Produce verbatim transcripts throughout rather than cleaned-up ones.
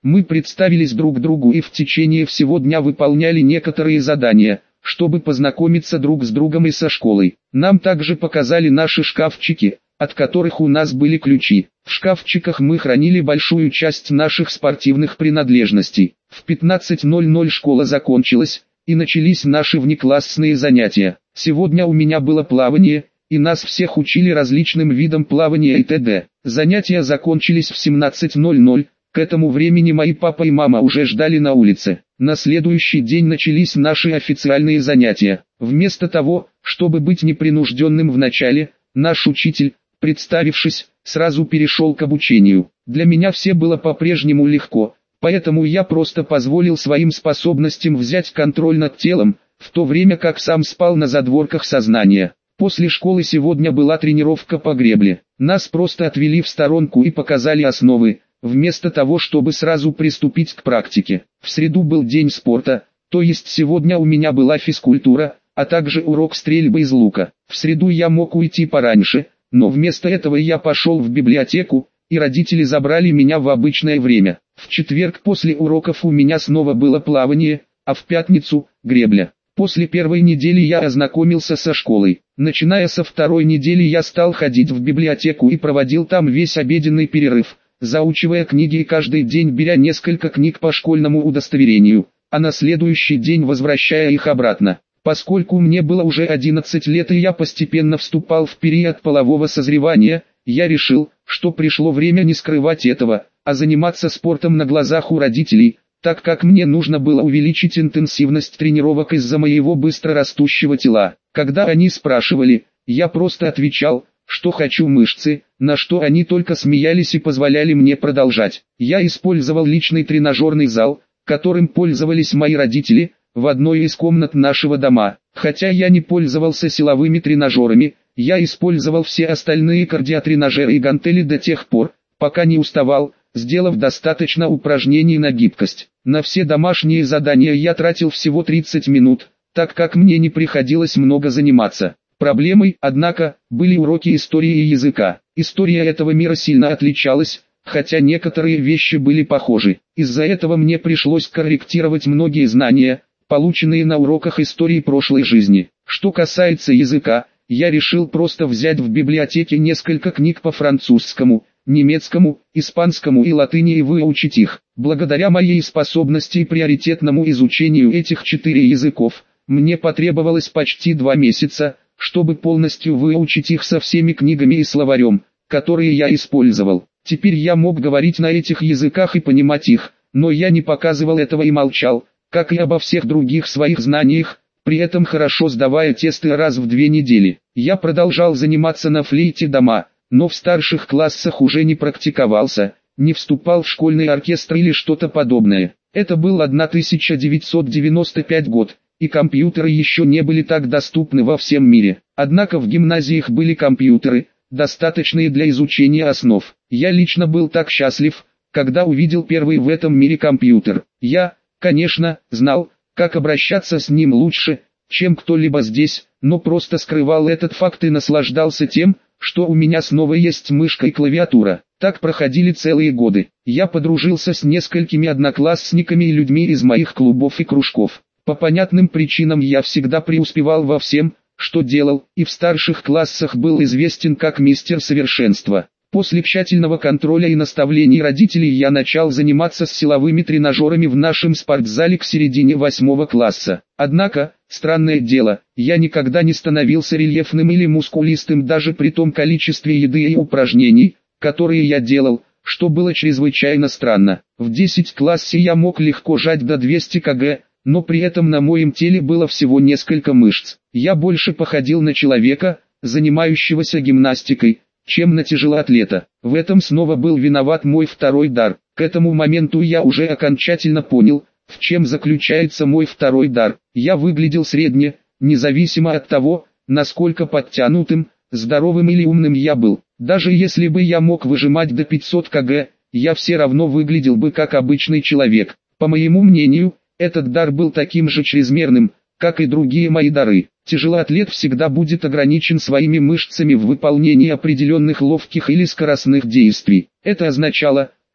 Мы представились друг другу и в течение всего дня выполняли некоторые задания, чтобы познакомиться друг с другом и со школой. Нам также показали наши шкафчики, от которых у нас были ключи. В шкафчиках мы хранили большую часть наших спортивных принадлежностей. В пятнадцать ноль ноль школа закончилась, и начались наши внеклассные занятия. Сегодня у меня было плавание, и нас всех учили различным видам плавания и т.д. Занятия закончились в семнадцать ноль ноль. К этому времени мои папа и мама уже ждали на улице. На следующий день начались наши официальные занятия. Вместо того, чтобы быть непринужденным в начале, наш учитель, представившись, сразу перешел к обучению. Для меня все было по-прежнему легко, поэтому я просто позволил своим способностям взять контроль над телом, в то время как сам спал на задворках сознания. После школы сегодня была тренировка по гребле. Нас просто отвели в сторонку и показали основы, вместо того, чтобы сразу приступить к практике. В среду был день спорта, то есть сегодня у меня была физкультура, а также урок стрельбы из лука. В среду я мог уйти пораньше, но вместо этого я пошел в библиотеку, и родители забрали меня в обычное время. В четверг после уроков у меня снова было плавание, а в пятницу – гребля. После первой недели я ознакомился со школой. Начиная со второй недели я стал ходить в библиотеку и проводил там весь обеденный перерыв, заучивая книги и каждый день беря несколько книг по школьному удостоверению, а на следующий день возвращая их обратно. Поскольку мне было уже одиннадцать лет и я постепенно вступал в период полового созревания, я решил, что пришло время не скрывать этого, а заниматься спортом на глазах у родителей, так как мне нужно было увеличить интенсивность тренировок из-за моего быстро растущего тела. Когда они спрашивали, я просто отвечал, что хочу мышцы, на что они только смеялись и позволяли мне продолжать. Я использовал личный тренажерный зал, которым пользовались мои родители, в одной из комнат нашего дома. Хотя я не пользовался силовыми тренажерами, я использовал все остальные кардиотренажеры и гантели до тех пор, пока не уставал, сделав достаточно упражнений на гибкость. На все домашние задания я тратил всего тридцать минут, так как мне не приходилось много заниматься. Проблемой, однако, были уроки истории и языка. История этого мира сильно отличалась, хотя некоторые вещи были похожи. Из-за этого мне пришлось корректировать многие знания, полученные на уроках истории прошлой жизни. Что касается языка, я решил просто взять в библиотеке несколько книг по французскому, немецкому, испанскому и латыни и выучить их. Благодаря моей способности и приоритетному изучению этих четырех языков, мне потребовалось почти два месяца, чтобы полностью выучить их со всеми книгами и словарем, которые я использовал. Теперь я мог говорить на этих языках и понимать их, но я не показывал этого и молчал, как и обо всех других своих знаниях, при этом хорошо сдавая тесты раз в две недели. Я продолжал заниматься на флейте дома, но в старших классах уже не практиковался, не вступал в школьный оркестр или что-то подобное. Это был тысяча девятьсот девяносто пятый год, и компьютеры еще не были так доступны во всем мире. Однако в гимназиях были компьютеры, достаточные для изучения основ. Я лично был так счастлив, когда увидел первый в этом мире компьютер. Я, конечно, знал, как обращаться с ним лучше, чем кто-либо здесь, но просто скрывал этот факт и наслаждался тем, что у меня снова есть мышка и клавиатура. Так проходили целые годы. Я подружился с несколькими одноклассниками и людьми из моих клубов и кружков. По понятным причинам я всегда преуспевал во всем, что делал, и в старших классах был известен как мистер совершенства. После тщательного контроля и наставлений родителей я начал заниматься с силовыми тренажерами в нашем спортзале к середине восьмого класса. Однако, странное дело, я никогда не становился рельефным или мускулистым даже при том количестве еды и упражнений, которые я делал, что было чрезвычайно странно. В десятом классе я мог легко жать до двухсот килограмм, но при этом на моем теле было всего несколько мышц. Я больше походил на человека, занимающегося гимнастикой, чем на тяжелоатлета. В этом снова был виноват мой второй дар. К этому моменту я уже окончательно понял, в чем заключается мой второй дар. Я выглядел средне, независимо от того, насколько подтянутым, здоровым или умным я был. Даже если бы я мог выжимать до пятисот килограмм, я все равно выглядел бы как обычный человек. По моему мнению, этот дар был таким же чрезмерным, как и другие мои дары. Тяжелоатлет всегда будет ограничен своими мышцами в выполнении определенных ловких или скоростных действий. Это означало,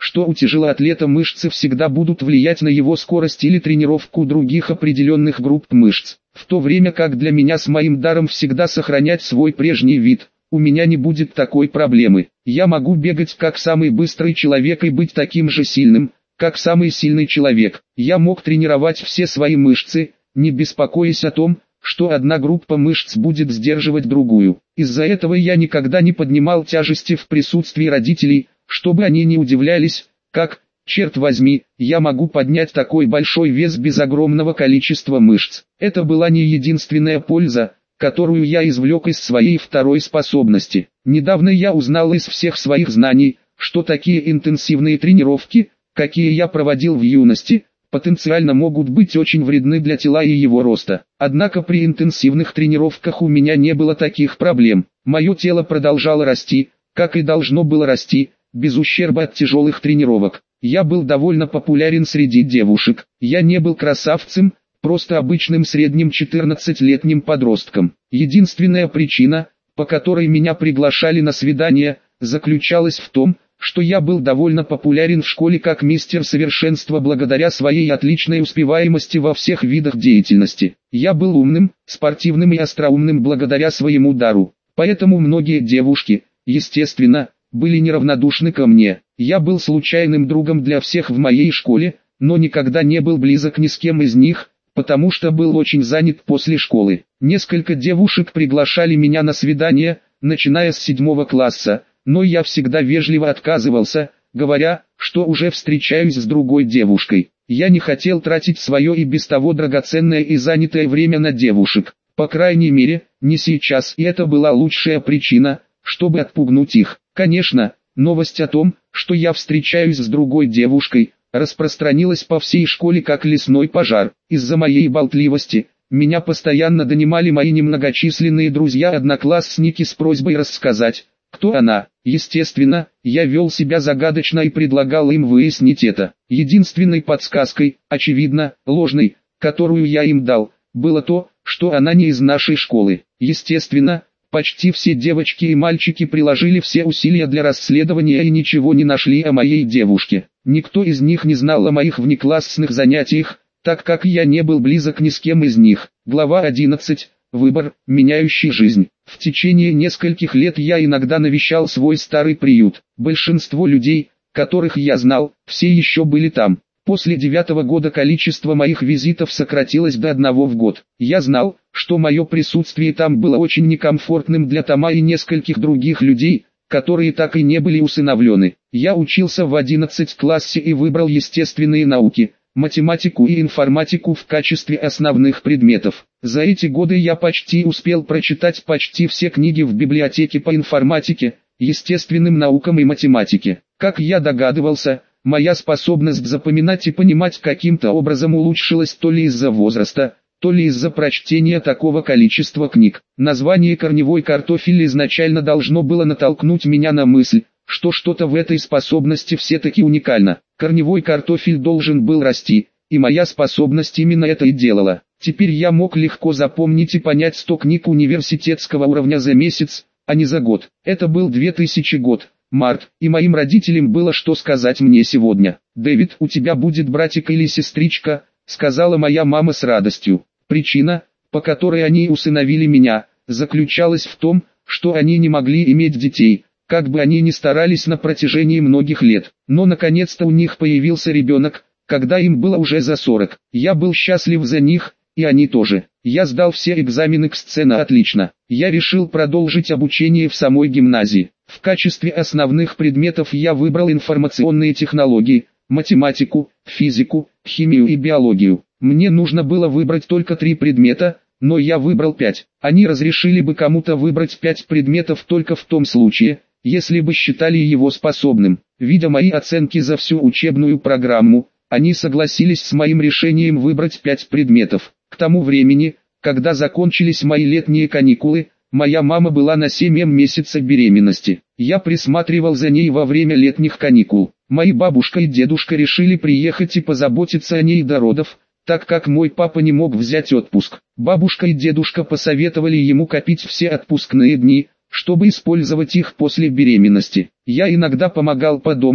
что у тяжелоатлета мышцы всегда будут влиять на его скорость или тренировку других определенных групп мышц. В то время как для меня с моим даром всегда сохранять свой прежний вид, у меня не будет такой проблемы. Я могу бегать как самый быстрый человек и быть таким же сильным, как самый сильный человек. Я мог тренировать все свои мышцы, не беспокоясь о том, что одна группа мышц будет сдерживать другую. Из-за этого я никогда не поднимал тяжести в присутствии родителей, чтобы они не удивлялись, как, черт возьми, я могу поднять такой большой вес без огромного количества мышц. Это была не единственная польза, которую я извлек из своей второй способности. Недавно я узнал из всех своих знаний, что такие интенсивные тренировки, какие я проводил в юности, потенциально могут быть очень вредны для тела и его роста. Однако при интенсивных тренировках у меня не было таких проблем. Мое тело продолжало расти, как и должно было расти, без ущерба от тяжелых тренировок. Я был довольно популярен среди девушек. Я не был красавцем, просто обычным средним четырнадцатилетним подростком. Единственная причина, по которой меня приглашали на свидания, заключалась в том, что я был довольно популярен в школе как мистер совершенства благодаря своей отличной успеваемости во всех видах деятельности. Я был умным, спортивным и остроумным благодаря своему дару. Поэтому многие девушки, естественно, были неравнодушны ко мне. Я был случайным другом для всех в моей школе, но никогда не был близок ни с кем из них, потому что был очень занят после школы. Несколько девушек приглашали меня на свидания, начиная с седьмого класса, но я всегда вежливо отказывался, говоря, что уже встречаюсь с другой девушкой. Я не хотел тратить свое и без того драгоценное и занятое время на девушек, по крайней мере, не сейчас, и это была лучшая причина, чтобы отпугнуть их. Конечно, новость о том, что я встречаюсь с другой девушкой, распространилась по всей школе как лесной пожар. Из-за моей болтливости, меня постоянно донимали мои немногочисленные друзья-одноклассники с просьбой рассказать, кто она. Естественно, я вел себя загадочно и предлагал им выяснить это. Единственной подсказкой, очевидно, ложной, которую я им дал, было то, что она не из нашей школы. Естественно, почти все девочки и мальчики приложили все усилия для расследования и ничего не нашли о моей девушке. Никто из них не знал о моих внеклассных занятиях, так как я не был близок ни с кем из них. Глава одиннадцать. Выбор, меняющий жизнь. В течение нескольких лет я иногда навещал свой старый приют. Большинство людей, которых я знал, все еще были там. После девятого года количество моих визитов сократилось до одного в год. Я знал, что мое присутствие там было очень некомфортным для Тома и нескольких других людей, которые так и не были усыновлены. Я учился в одиннадцатом классе и выбрал естественные науки, математику и информатику в качестве основных предметов. За эти годы я почти успел прочитать почти все книги в библиотеке по информатике, естественным наукам и математике. Как я догадывался, моя способность запоминать и понимать каким-то образом улучшилась то ли из-за возраста, то ли из-за прочтения такого количества книг. Название «корневой картофель» изначально должно было натолкнуть меня на мысль, что что-то в этой способности все-таки уникально. Корневой картофель должен был расти, и моя способность именно это и делала. Теперь я мог легко запомнить и понять сто книг университетского уровня за месяц, а не за год. Это был две тысячи год, март, и моим родителям было что сказать мне сегодня. «Дэвид, у тебя будет братик или сестричка», — сказала моя мама с радостью. Причина, по которой они усыновили меня, заключалась в том, что они не могли иметь детей, как бы они ни старались на протяжении многих лет. Но наконец-то у них появился ребенок, когда им было уже за сорок. Я был счастлив за них, и они тоже. Я сдал все экзамены к сцена отлично. Я решил продолжить обучение в самой гимназии. В качестве основных предметов я выбрал информационные технологии, математику, физику, химию и биологию. Мне нужно было выбрать только три предмета, но я выбрал пять. Они разрешили бы кому-то выбрать пять предметов только в том случае, если бы считали его способным. Видя мои оценки за всю учебную программу, они согласились с моим решением выбрать пять предметов. К тому времени, когда закончились мои летние каникулы, моя мама была на семь месяцев беременности. Я присматривал за ней во время летних каникул. Мои бабушка и дедушка решили приехать и позаботиться о ней до родов, так как мой папа не мог взять отпуск. Бабушка и дедушка посоветовали ему копить все отпускные дни, чтобы использовать их после беременности. Я иногда помогал по дому,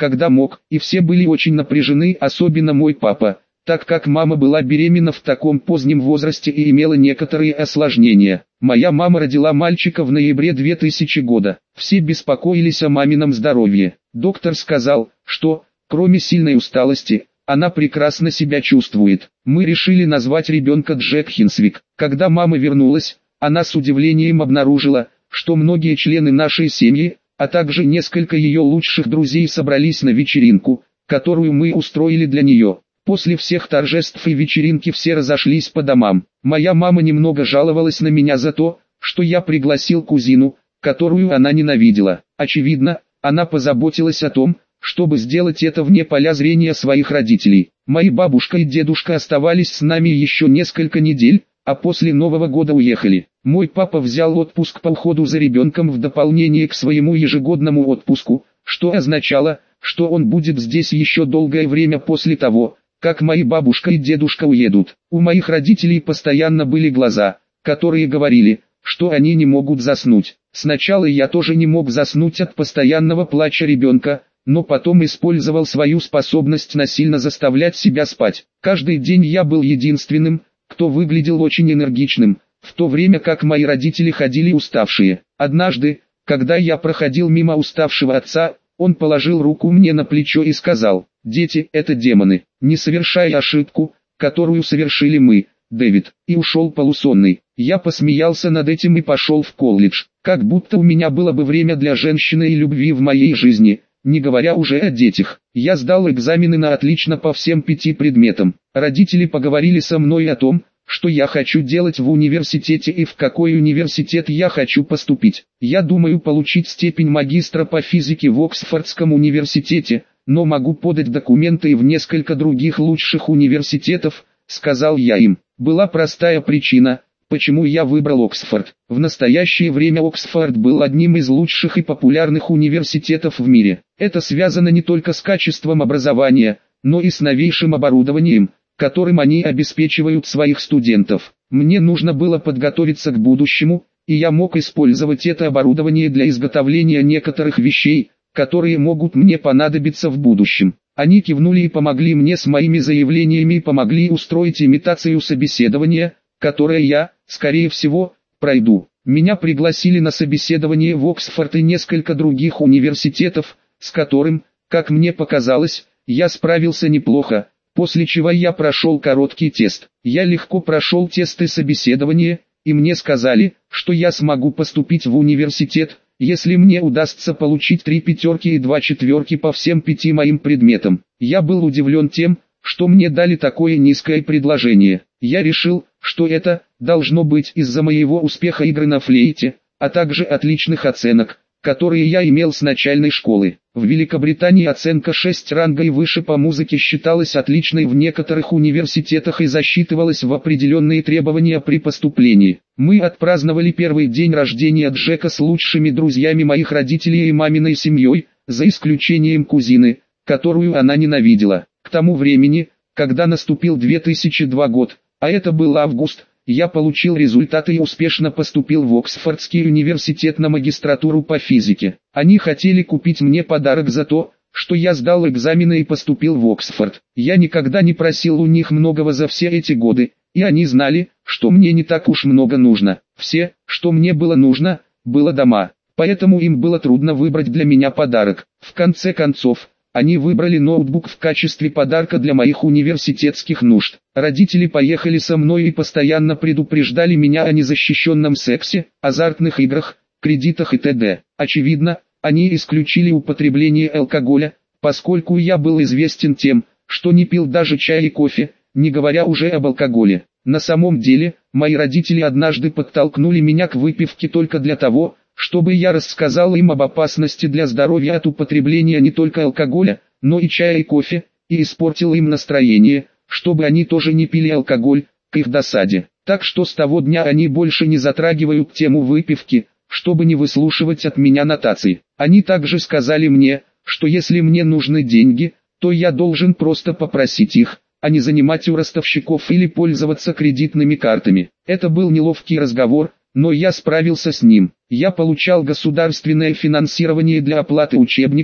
когда мог, и все были очень напряжены, особенно мой папа, так как мама была беременна в таком позднем возрасте и имела некоторые осложнения. Моя мама родила мальчика в ноябре две тысячи года. Все беспокоились о мамином здоровье. Доктор сказал, что, кроме сильной усталости, она прекрасно себя чувствует. Мы решили назвать ребенка Джек Хинсвик. Когда мама вернулась, она с удивлением обнаружила, что многие члены нашей семьи, а также несколько ее лучших друзей собрались на вечеринку, которую мы устроили для нее. После всех торжеств и вечеринки все разошлись по домам. Моя мама немного жаловалась на меня за то, что я пригласил кузину, которую она ненавидела. Очевидно, она позаботилась о том, чтобы сделать это вне поля зрения своих родителей. Мои бабушка и дедушка оставались с нами еще несколько недель, а после Нового года уехали. Мой папа взял отпуск по уходу за ребенком в дополнение к своему ежегодному отпуску, что означало, что он будет здесь еще долгое время после того, как мои бабушка и дедушка уедут. У моих родителей постоянно были глаза, которые говорили, что они не могут заснуть. Сначала я тоже не мог заснуть от постоянного плача ребенка, но потом использовал свою способность насильно заставлять себя спать. Каждый день я был единственным, кто выглядел очень энергичным, в то время как мои родители ходили уставшие. Однажды, когда я проходил мимо уставшего отца, он положил руку мне на плечо и сказал: «Дети – это демоны, не совершай ошибку, которую совершили мы, Дэвид», и ушел полусонный. Я посмеялся над этим и пошел в колледж, как будто у меня было бы время для женщины и любви в моей жизни, не говоря уже о детях. Я сдал экзамены на отлично по всем пяти предметам. Родители поговорили со мной о том, что я хочу делать в университете и в какой университет я хочу поступить. Я думаю получить степень магистра по физике в Оксфордском университете, но могу подать документы и в несколько других лучших университетов, сказал я им. Была простая причина, почему я выбрал Оксфорд. В настоящее время Оксфорд был одним из лучших и популярных университетов в мире. Это связано не только с качеством образования, но и с новейшим оборудованием, которым они обеспечивают своих студентов. Мне нужно было подготовиться к будущему, и я мог использовать это оборудование для изготовления некоторых вещей, которые могут мне понадобиться в будущем. Они кивнули и помогли мне с моими заявлениями и помогли устроить имитацию собеседования, которое я, скорее всего, пройду. Меня пригласили на собеседование в Оксфорд и несколько других университетов, с которым, как мне показалось, я справился неплохо, после чего я прошел короткий тест. Я легко прошел тесты собеседования, и мне сказали, что я смогу поступить в университет, если мне удастся получить три пятерки и два четверки по всем пяти моим предметам. Я был удивлен тем, что мне дали такое низкое предложение. Я решил, что это должно быть из-за моего успеха игры на флейте, а также отличных оценок, которые я имел с начальной школы. В Великобритании оценка шесть ранга и выше по музыке считалась отличной в некоторых университетах и засчитывалась в определенные требования при поступлении. Мы отпраздновали первый день рождения Джека с лучшими друзьями моих родителей и маминой семьей, за исключением кузины, которую она ненавидела. К тому времени, когда наступил две тысячи второй год, а это был август, я получил результаты и успешно поступил в Оксфордский университет на магистратуру по физике. Они хотели купить мне подарок за то, что я сдал экзамены и поступил в Оксфорд. Я никогда не просил у них многого за все эти годы, и они знали, что мне не так уж много нужно. Все, что мне было нужно, было дома, поэтому им было трудно выбрать для меня подарок. В конце концов, они выбрали ноутбук в качестве подарка для моих университетских нужд. Родители поехали со мной и постоянно предупреждали меня о незащищенном сексе, азартных играх, кредитах и т.д. Очевидно, они исключили употребление алкоголя, поскольку я был известен тем, что не пил даже чай и кофе, не говоря уже об алкоголе. На самом деле, мои родители однажды подтолкнули меня к выпивке только для того, чтобы я рассказал им об опасности для здоровья от употребления не только алкоголя, но и чая и кофе, и испортил им настроение, чтобы они тоже не пили алкоголь, к их досаде. Так что с того дня они больше не затрагивают тему выпивки, чтобы не выслушивать от меня нотаций. Они также сказали мне, что если мне нужны деньги, то я должен просто попросить их, а не занимать у ростовщиков или пользоваться кредитными картами. Это был неловкий разговор, но я справился с ним. Я получал государственное финансирование для оплаты учебников,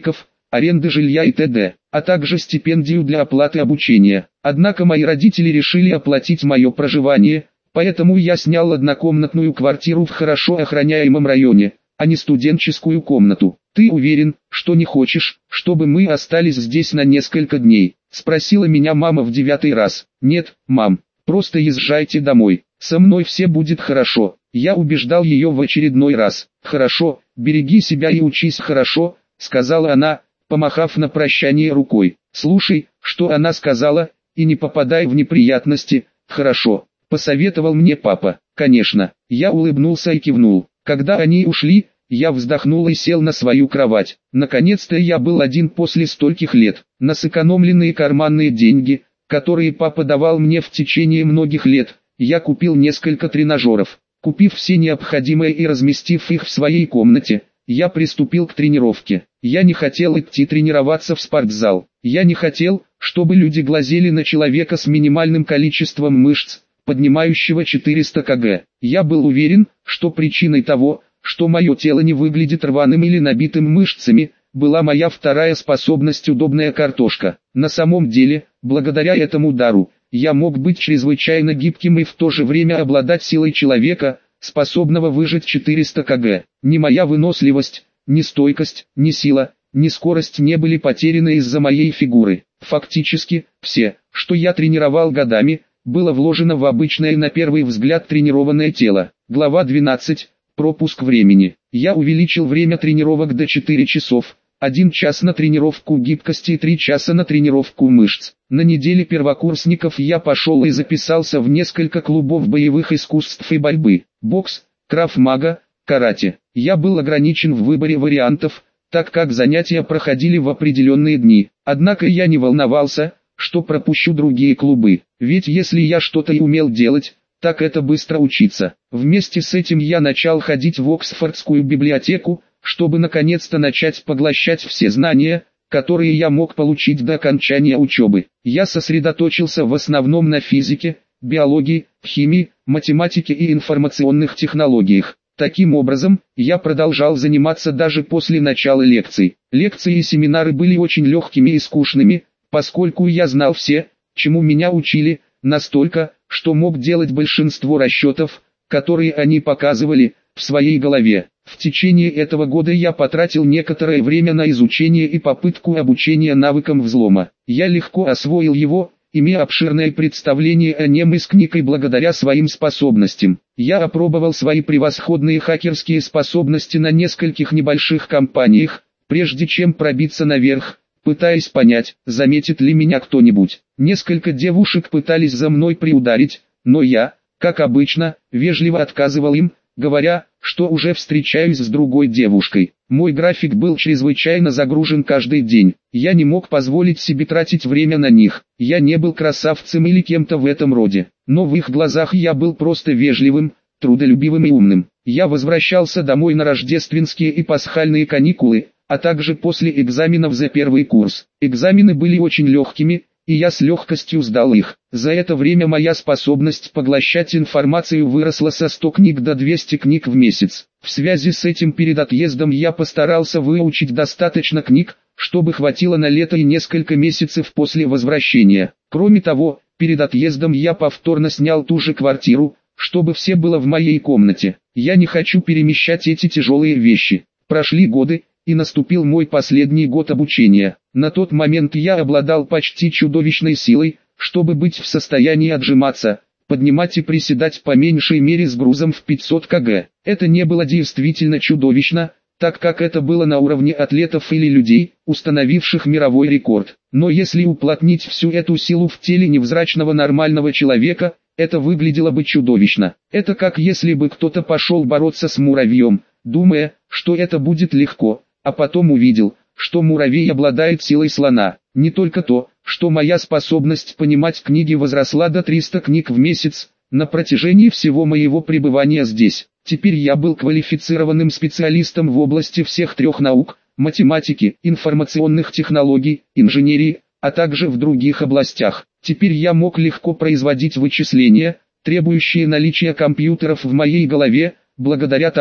аренды жилья и т.д., а также стипендию для оплаты обучения. Однако мои родители решили оплатить мое проживание, поэтому я снял однокомнатную квартиру в хорошо охраняемом районе, а не студенческую комнату. «Ты уверен, что не хочешь, чтобы мы остались здесь на несколько дней?» — спросила меня мама в девятый раз. «Нет, мам, просто езжайте домой, со мной все будет хорошо». Я убеждал ее в очередной раз. «Хорошо, береги себя и учись хорошо», — сказала она, помахав на прощание рукой. «Слушай, что она сказала, и не попадай в неприятности». «Хорошо», — посоветовал мне папа. «Конечно». Я улыбнулся и кивнул. Когда они ушли, я вздохнул и сел на свою кровать. Наконец-то я был один после стольких лет. На сэкономленные карманные деньги, которые папа давал мне в течение многих лет, я купил несколько тренажеров. Купив все необходимое и разместив их в своей комнате, я приступил к тренировке. Я не хотел идти тренироваться в спортзал. Я не хотел, чтобы люди глазели на человека с минимальным количеством мышц, поднимающего четыреста килограммов. Я был уверен, что причиной того, что мое тело не выглядит рваным или набитым мышцами, была моя вторая способность — удобная картошка. На самом деле, благодаря этому дару, я мог быть чрезвычайно гибким и в то же время обладать силой человека, способного выжать четыреста килограммов. Ни моя выносливость, ни стойкость, ни сила, ни скорость не были потеряны из-за моей фигуры. Фактически, все, что я тренировал годами, было вложено в обычное на первый взгляд тренированное тело. Глава двенадцать. Пропуск времени. Я увеличил время тренировок до четырёх часов, один час на тренировку гибкости и три часа на тренировку мышц. На неделе первокурсников я пошел и записался в несколько клубов боевых искусств и борьбы: бокс, крав-мага, карате. Я был ограничен в выборе вариантов, так как занятия проходили в определенные дни. Однако я не волновался, что пропущу другие клубы, ведь если я что-то и умел делать, так это быстро учиться. Вместе с этим я начал ходить в Оксфордскую библиотеку, чтобы наконец-то начать поглощать все знания, которые я мог получить до окончания учебы. Я сосредоточился в основном на физике, биологии, химии, математике и информационных технологиях. Таким образом, я продолжал заниматься даже после начала лекций. Лекции и семинары были очень легкими и скучными, поскольку я знал все, чему меня учили, настолько, что мог делать большинство расчетов, которые они показывали, в своей голове. В течение этого года я потратил некоторое время на изучение и попытку обучения навыкам взлома. Я легко освоил его, имея обширное представление о нем из книг и благодаря своим способностям. Я опробовал свои превосходные хакерские способности на нескольких небольших компаниях, прежде чем пробиться наверх, пытаясь понять, заметит ли меня кто-нибудь. Несколько девушек пытались за мной приударить, но я, как обычно, вежливо отказывал им, говоря, что уже встречаюсь с другой девушкой. Мой график был чрезвычайно загружен каждый день. Я не мог позволить себе тратить время на них. Я не был красавцем или кем-то в этом роде, но в их глазах я был просто вежливым, трудолюбивым и умным. Я возвращался домой на рождественские и пасхальные каникулы, а также после экзаменов за первый курс. Экзамены были очень легкими, и я с легкостью сдал их. За это время моя способность поглощать информацию выросла со ста книг до двухсот книг в месяц. В связи с этим перед отъездом я постарался выучить достаточно книг, чтобы хватило на лето и несколько месяцев после возвращения. Кроме того, перед отъездом я повторно снял ту же квартиру, чтобы все было в моей комнате. Я не хочу перемещать эти тяжелые вещи. Прошли годы, и наступил мой последний год обучения. На тот момент я обладал почти чудовищной силой, чтобы быть в состоянии отжиматься, поднимать и приседать по меньшей мере с грузом в пятьсот килограммов. Это не было действительно чудовищно, так как это было на уровне атлетов или людей, установивших мировой рекорд. Но если уплотнить всю эту силу в теле невзрачного нормального человека, это выглядело бы чудовищно. Это как если бы кто-то пошел бороться с муравьем, думая, что это будет легко, а потом увидел, что муравей обладает силой слона. Не только то, что моя способность понимать книги возросла до трёхсот книг в месяц, на протяжении всего моего пребывания здесь. Теперь я был квалифицированным специалистом в области всех трех наук: математики, информационных технологий, инженерии, а также в других областях. Теперь я мог легко производить вычисления, требующие наличия компьютеров в моей голове, благодаря тому,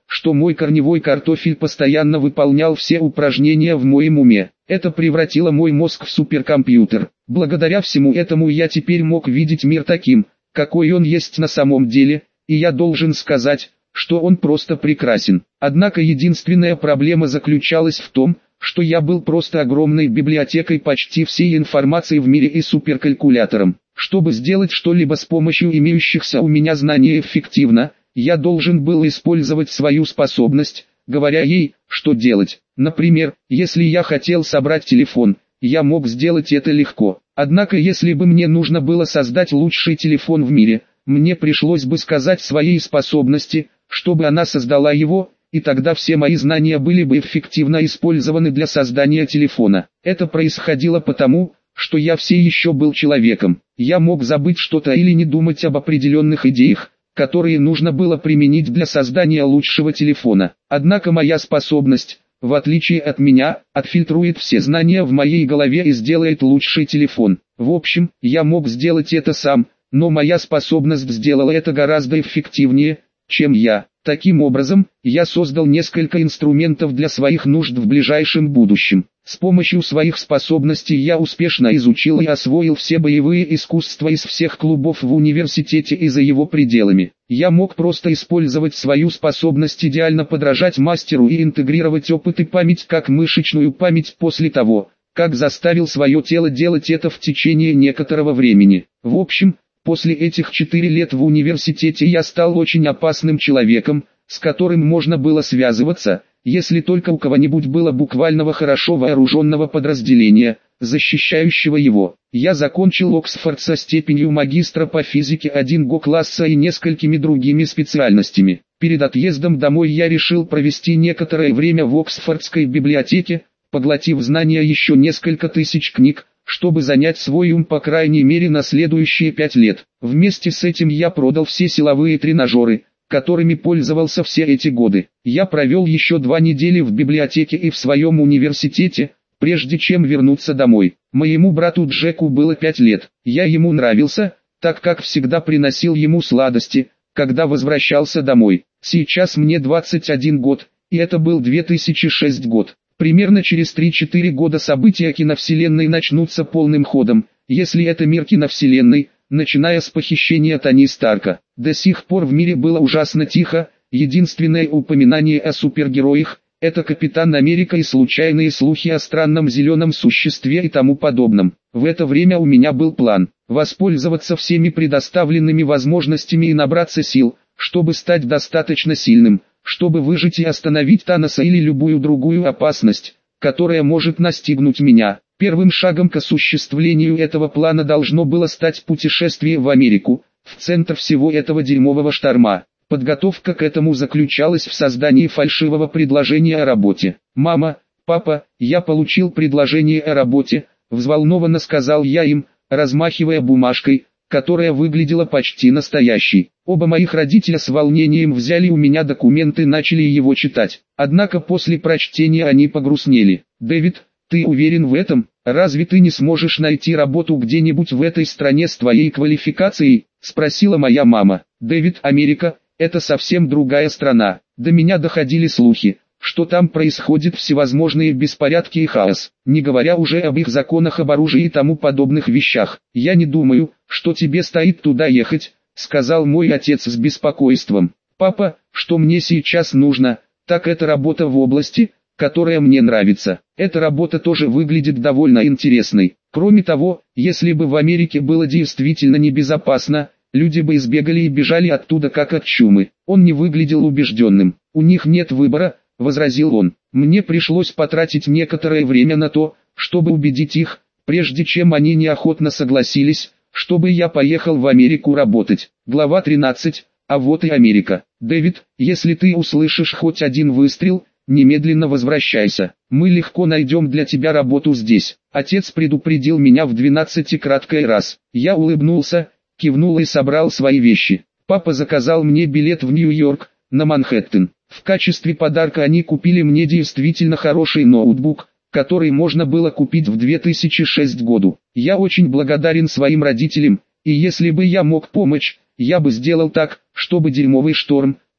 что мой корневой картофель постоянно выполнял все упражнения в моем уме. Это превратило мой мозг в суперкомпьютер. Благодаря всему этому я теперь мог видеть мир таким, какой он есть на самом деле, и я должен сказать, что он просто прекрасен. Однако единственная проблема заключалась в том, что я был просто огромной библиотекой почти всей информации в мире и суперкалькулятором. Чтобы сделать что-либо с помощью имеющихся у меня знаний эффективно, я должен был использовать свою способность, говоря ей, что делать. Например, если я хотел собрать телефон, я мог сделать это легко. Однако если бы мне нужно было создать лучший телефон в мире, мне пришлось бы сказать своей способности, чтобы она создала его, и тогда все мои знания были бы эффективно использованы для создания телефона. Это происходило потому, что я все еще был человеком. Я мог забыть что-то или не думать об определенных идеях, которые нужно было применить для создания лучшего телефона. Однако моя способность, в отличие от меня, отфильтрует все знания в моей голове и сделает лучший телефон. В общем, я мог сделать это сам, но моя способность сделала это гораздо эффективнее, чем я. Таким образом, я создал несколько инструментов для своих нужд в ближайшем будущем. С помощью своих способностей я успешно изучил и освоил все боевые искусства из всех клубов в университете и за его пределами. Я мог просто использовать свою способность идеально подражать мастеру и интегрировать опыт и память как мышечную память после того, как заставил свое тело делать это в течение некоторого времени. В общем, после этих четыре лет в университете я стал очень опасным человеком, с которым можно было связываться, если только у кого-нибудь было буквально хорошо вооруженного подразделения, защищающего его. Я закончил Оксфорд со степенью магистра по физике один Го класса и несколькими другими специальностями. Перед отъездом домой я решил провести некоторое время в Оксфордской библиотеке, поглотив знания еще несколько тысяч книг, чтобы занять свой ум по крайней мере на следующие пять лет. Вместе с этим я продал все силовые тренажеры, которыми пользовался все эти годы. Я провел еще два недели в библиотеке и в своем университете, прежде чем вернуться домой. Моему брату Джеку было пять лет. Я ему нравился, так как всегда приносил ему сладости, когда возвращался домой. Сейчас мне двадцать один год, и это был две тысячи шестой год. Примерно через три-четыре года события киновселенной начнутся полным ходом, если это мир киновселенной, начиная с похищения Тони Старка. До сих пор в мире было ужасно тихо, единственное упоминание о супергероях – это Капитан Америка и случайные слухи о странном зеленом существе и тому подобном. В это время у меня был план – воспользоваться всеми предоставленными возможностями и набраться сил, чтобы стать достаточно сильным, чтобы выжить и остановить Таноса или любую другую опасность, которая может настигнуть меня. Первым шагом к осуществлению этого плана должно было стать путешествие в Америку, в центр всего этого дерьмового шторма. Подготовка к этому заключалась в создании фальшивого предложения о работе. «Мама, папа, я получил предложение о работе», — взволнованно сказал я им, размахивая бумажкой, которая выглядела почти настоящей. Оба моих родителя с волнением взяли у меня документы и начали его читать. Однако после прочтения они погрустнели. «Дэвид, ты уверен в этом? Разве ты не сможешь найти работу где-нибудь в этой стране с твоей квалификацией?» — спросила моя мама. «Дэвид, Америка — это совсем другая страна. До меня доходили слухи, что там происходят всевозможные беспорядки и хаос, не говоря уже об их законах об оружии и тому подобных вещах. Я не думаю, что тебе стоит туда ехать», — сказал мой отец с беспокойством. «Папа, что мне сейчас нужно, так это работа в области, которая мне нравится. Эта работа тоже выглядит довольно интересной. Кроме того, если бы в Америке было действительно небезопасно, люди бы избегали и бежали оттуда как от чумы». Он не выглядел убежденным. «У них нет выбора», — возразил он. «Мне пришлось потратить некоторое время на то, чтобы убедить их, прежде чем они неохотно согласились, чтобы я поехал в Америку работать». Глава тринадцать. А вот и Америка. «Дэвид, если ты услышишь хоть один выстрел, немедленно возвращайся. Мы легко найдем для тебя работу здесь». Отец предупредил меня в двенадцатикратный раз. Я улыбнулся, кивнул и собрал свои вещи. Папа заказал мне билет в Нью-Йорк, на Манхэттен. В качестве подарка они купили мне действительно хороший ноутбук, который можно было купить в две тысячи шестом году. Я очень благодарен своим родителям, и если бы я мог помочь, я бы сделал так, чтобы дерьмовый шторм,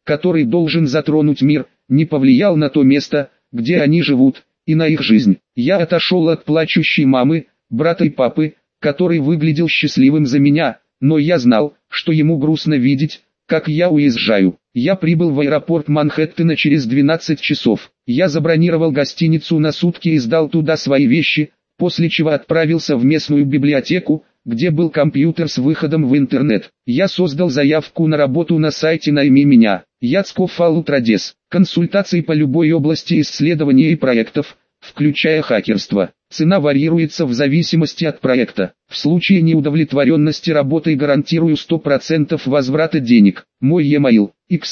который должен затронуть мир, не повлиял на то место, где они живут, и на их жизнь. Я отошел от плачущей мамы, брата и папы, который выглядел счастливым за меня, но я знал, что ему грустно видеть, как я уезжаю. Я прибыл в аэропорт Манхэттена через двенадцать часов. Я забронировал гостиницу на сутки и сдал туда свои вещи, после чего отправился в местную библиотеку, где был компьютер с выходом в интернет. Я создал заявку на работу на сайте «Найми меня». Яцков Алутрадес. Консультации по любой области исследования и проектов, включая хакерство. Цена варьируется в зависимости от проекта. В случае неудовлетворенности работой гарантирую сто процентов возврата денег. Мой e-mail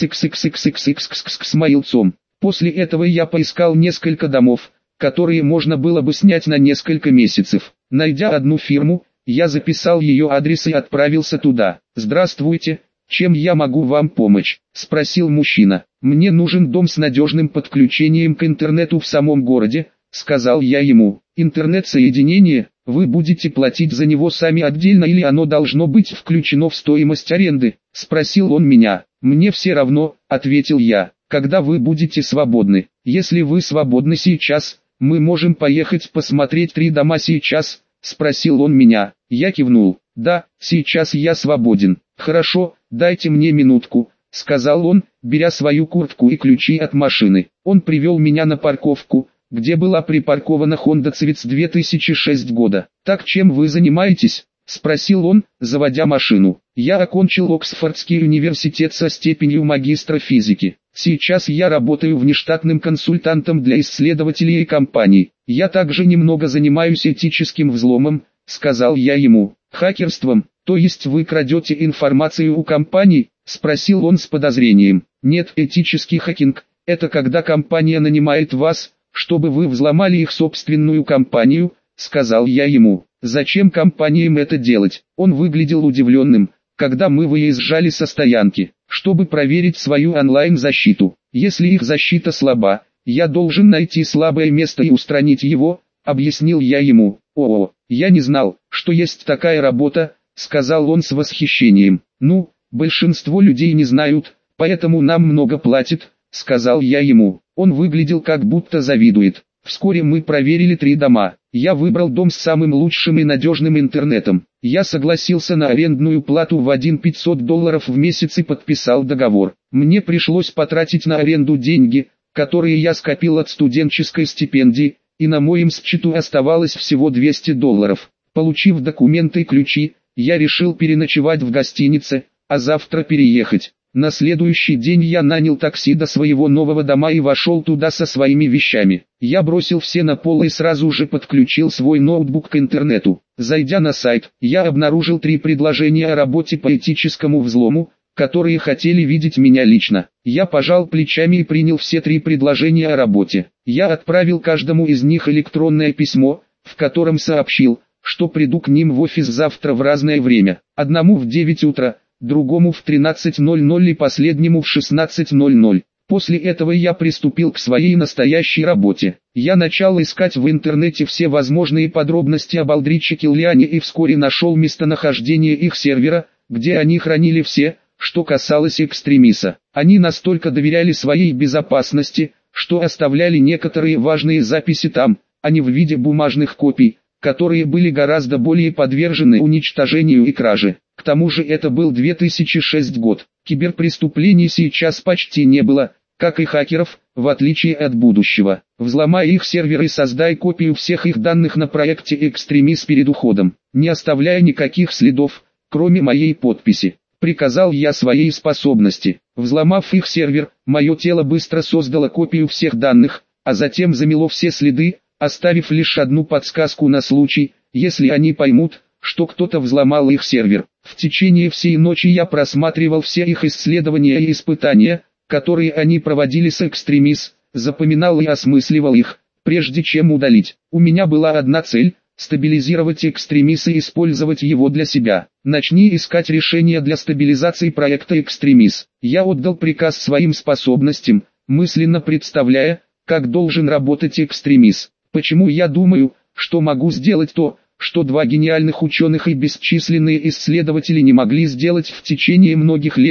xxxxxxxxxmail.com. После этого я поискал несколько домов, которые можно было бы снять на несколько месяцев. Найдя одну фирму, я записал ее адрес и отправился туда. «Здравствуйте, чем я могу вам помочь?» – спросил мужчина. «Мне нужен дом с надежным подключением к интернету в самом городе», – сказал я ему. «Интернет-соединение, вы будете платить за него сами отдельно или оно должно быть включено в стоимость аренды?» – спросил он меня. «Мне все равно», – ответил я. «Когда вы будете свободны? Если вы свободны сейчас, мы можем поехать посмотреть три дома сейчас», – спросил он меня. Я кивнул. «Да, сейчас я свободен». «Хорошо, дайте мне минутку», — сказал он, беря свою куртку и ключи от машины. Он привел меня на парковку, где была припаркована Honda Civic две тысячи шестого года. «Так чем вы занимаетесь?» — спросил он, заводя машину. «Я окончил Оксфордский университет со степенью магистра физики. Сейчас я работаю внештатным консультантом для исследователей и компаний. Я также немного занимаюсь этическим взломом», — сказал я ему. «Хакерством, то есть вы крадете информацию у компаний?» — спросил он с подозрением. «Нет, этический хакинг — это когда компания нанимает вас, чтобы вы взломали их собственную компанию», — сказал я ему. «Зачем компаниям это делать?» Он выглядел удивленным, когда мы выезжали со стоянки, чтобы проверить свою онлайн-защиту. «Если их защита слаба, я должен найти слабое место и устранить его», — объяснил я ему. «О, я не знал, что есть такая работа», — сказал он с восхищением. «Ну, большинство людей не знают, поэтому нам много платят», — сказал я ему. Он выглядел как будто завидует. Вскоре мы проверили три дома. Я выбрал дом с самым лучшим и надежным интернетом. Я согласился на арендную плату в один тысяча пятьсот долларов в месяц и подписал договор. Мне пришлось потратить на аренду деньги, которые я скопил от студенческой стипендии, и на моем счету оставалось всего двести долларов. Получив документы и ключи, я решил переночевать в гостинице, а завтра переехать. На следующий день я нанял такси до своего нового дома и вошел туда со своими вещами. Я бросил все на пол и сразу же подключил свой ноутбук к интернету. Зайдя на сайт, я обнаружил три предложения о работе по этическому взлому, которые хотели видеть меня лично. Я пожал плечами и принял все три предложения о работе. Я отправил каждому из них электронное письмо, в котором сообщил, что приду к ним в офис завтра в разное время. Одному в девять утра, другому в тринадцать ноль ноль и последнему в шестнадцать ноль ноль. После этого я приступил к своей настоящей работе. Я начал искать в интернете все возможные подробности об Алдриче Киллиане и вскоре нашел местонахождение их сервера, где они хранили все, что касалось экстремиса. Они настолько доверяли своей безопасности, что оставляли некоторые важные записи там, а не в виде бумажных копий, которые были гораздо более подвержены уничтожению и краже. К тому же это был две тысячи шестый год. Киберпреступлений сейчас почти не было, как и хакеров, в отличие от будущего. Взломай их серверы и создай копию всех их данных на проекте «Экстремис» перед уходом, не оставляя никаких следов, кроме моей подписи. Приказал я своей способности. Взломав их сервер, мое тело быстро создало копию всех данных, а затем замело все следы, оставив лишь одну подсказку на случай, если они поймут, что кто-то взломал их сервер. В течение всей ночи я просматривал все их исследования и испытания, которые они проводили с экстремис, запоминал и осмысливал их, прежде чем удалить. У меня была одна цель – стабилизировать экстремис и использовать его для себя. Начни искать решения для стабилизации проекта экстремис. Я отдал приказ своим способностям, мысленно представляя, как должен работать экстремис. Почему я думаю, что могу сделать то, что два гениальных ученых и бесчисленные исследователи не могли сделать в течение многих лет,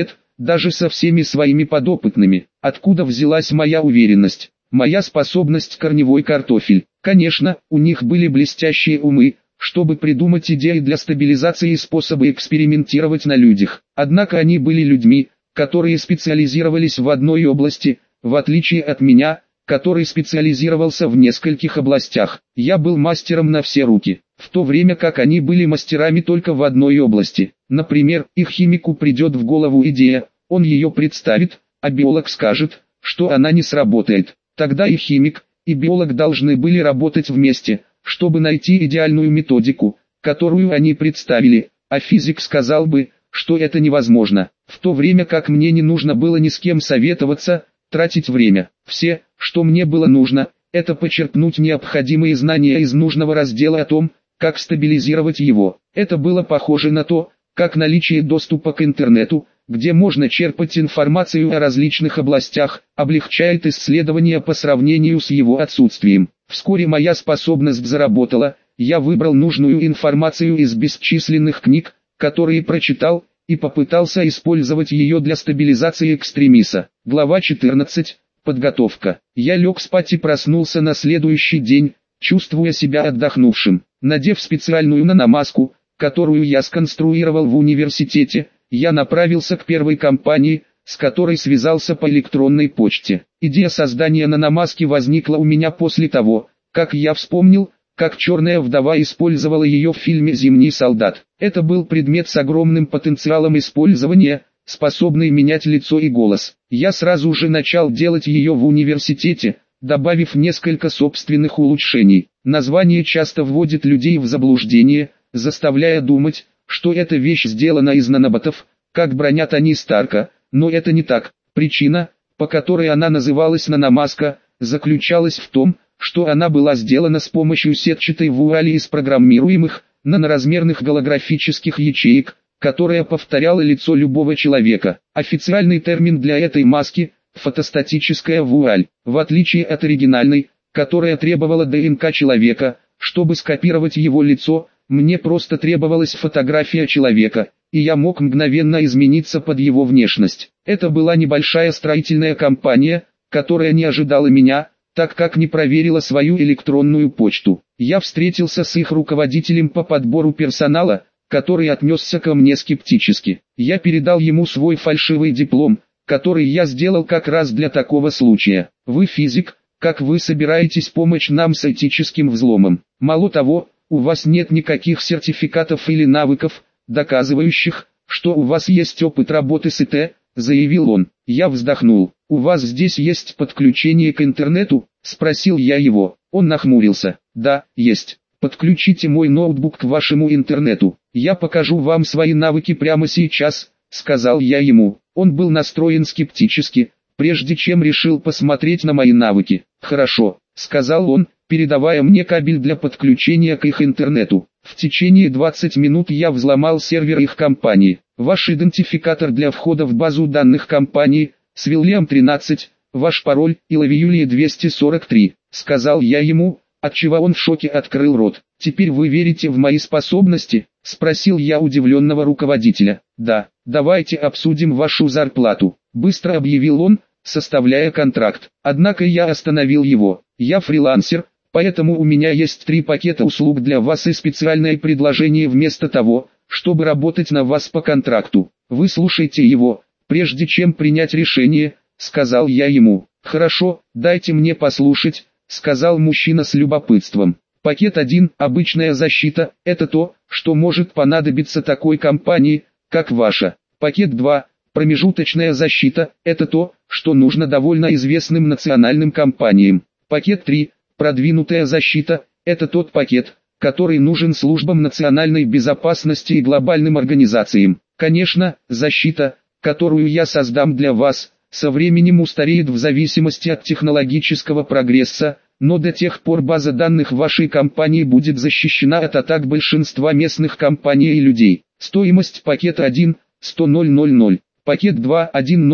даже со всеми своими подопытными. Откуда взялась моя уверенность? Моя способность корневой картофель. Конечно, у них были блестящие умы, чтобы придумать идеи для стабилизации и способы экспериментировать на людях. Однако они были людьми, которые специализировались в одной области, в отличие от меня, который специализировался в нескольких областях. Я был мастером на все руки, в то время как они были мастерами только в одной области. Например, их химику придет в голову идея, он ее представит, а биолог скажет, что она не сработает. Тогда и химик, и биолог должны были работать вместе, чтобы найти идеальную методику, которую они представили, а физик сказал бы, что это невозможно, в то время как мне не нужно было ни с кем советоваться, тратить время. Все, что мне было нужно, это почерпнуть необходимые знания из нужного раздела о том, как стабилизировать его. Это было похоже на то, как наличие доступа к интернету, где можно черпать информацию о различных областях, облегчает исследования по сравнению с его отсутствием. Вскоре моя способность заработала, я выбрал нужную информацию из бесчисленных книг, которые прочитал, и попытался использовать ее для стабилизации экстремиса. Глава четырнадцать. Подготовка. Я лег спать и проснулся на следующий день, чувствуя себя отдохнувшим. Надев специальную наномаску, которую я сконструировал в университете, я направился к первой компании, с которой связался по электронной почте. Идея создания наномаски возникла у меня после того, как я вспомнил, как черная вдова использовала ее в фильме «Зимний солдат». Это был предмет с огромным потенциалом использования, способный менять лицо и голос. Я сразу же начал делать ее в университете, добавив несколько собственных улучшений. Название часто вводит людей в заблуждение, заставляя думать, что эта вещь сделана из наноботов, как броня Тони Старка, но это не так. Причина, по которой она называлась наномаска, заключалась в том, что она была сделана с помощью сетчатой вуали из программируемых, наноразмерных голографических ячеек, которая повторяла лицо любого человека. Официальный термин для этой маски – фотостатическая вуаль. В отличие от оригинальной, которая требовала ДНК человека, чтобы скопировать его лицо, мне просто требовалась фотография человека, и я мог мгновенно измениться под его внешность. Это была небольшая строительная компания, которая не ожидала меня, так как не проверила свою электронную почту. Я встретился с их руководителем по подбору персонала, который отнесся ко мне скептически. Я передал ему свой фальшивый диплом, который я сделал как раз для такого случая. Вы физик, как вы собираетесь помочь нам с этическим взломом? Мало того, у вас нет никаких сертификатов или навыков, доказывающих, что у вас есть опыт работы с ИТ, заявил он. Я вздохнул. «У вас здесь есть подключение к интернету?» – спросил я его. Он нахмурился. «Да, есть. Подключите мой ноутбук к вашему интернету. Я покажу вам свои навыки прямо сейчас», – сказал я ему. Он был настроен скептически, прежде чем решил посмотреть на мои навыки. «Хорошо», – сказал он, передавая мне кабель для подключения к их интернету. В течение двадцати минут я взломал сервер их компании. Ваш идентификатор для входа в базу данных компании – Свиллиам тринадцать, ваш пароль – Иловиюлия двести сорок три, сказал я ему, отчего он в шоке открыл рот. Теперь вы верите в мои способности? Спросил я удивленного руководителя. Да, давайте обсудим вашу зарплату, быстро объявил он, составляя контракт. Однако я остановил его. Я фрилансер, поэтому у меня есть три пакета услуг для вас и специальное предложение вместо того, чтобы работать на вас по контракту. Вы слушайте его, прежде чем принять решение, сказал я ему. Хорошо, дайте мне послушать, сказал мужчина с любопытством. Пакет один, обычная защита, это то, что может понадобиться такой компании, как ваша. Пакет два, промежуточная защита, это то, что нужно довольно известным национальным компаниям. Пакет три, продвинутая защита, это тот пакет, который нужен службам национальной безопасности и глобальным организациям. Конечно, защита, которую я создам для вас, со временем устареет в зависимости от технологического прогресса, но до тех пор база данных вашей компании будет защищена от атак большинства местных компаний и людей. Стоимость пакета один – сто тысяч, пакет два – один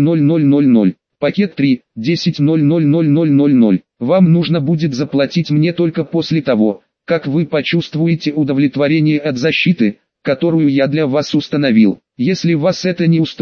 тысяча, пакет три – десять тысяч. Вам нужно будет заплатить мне только после того, как вы почувствуете удовлетворение от защиты, которую я для вас установил. Если вас это не устроит,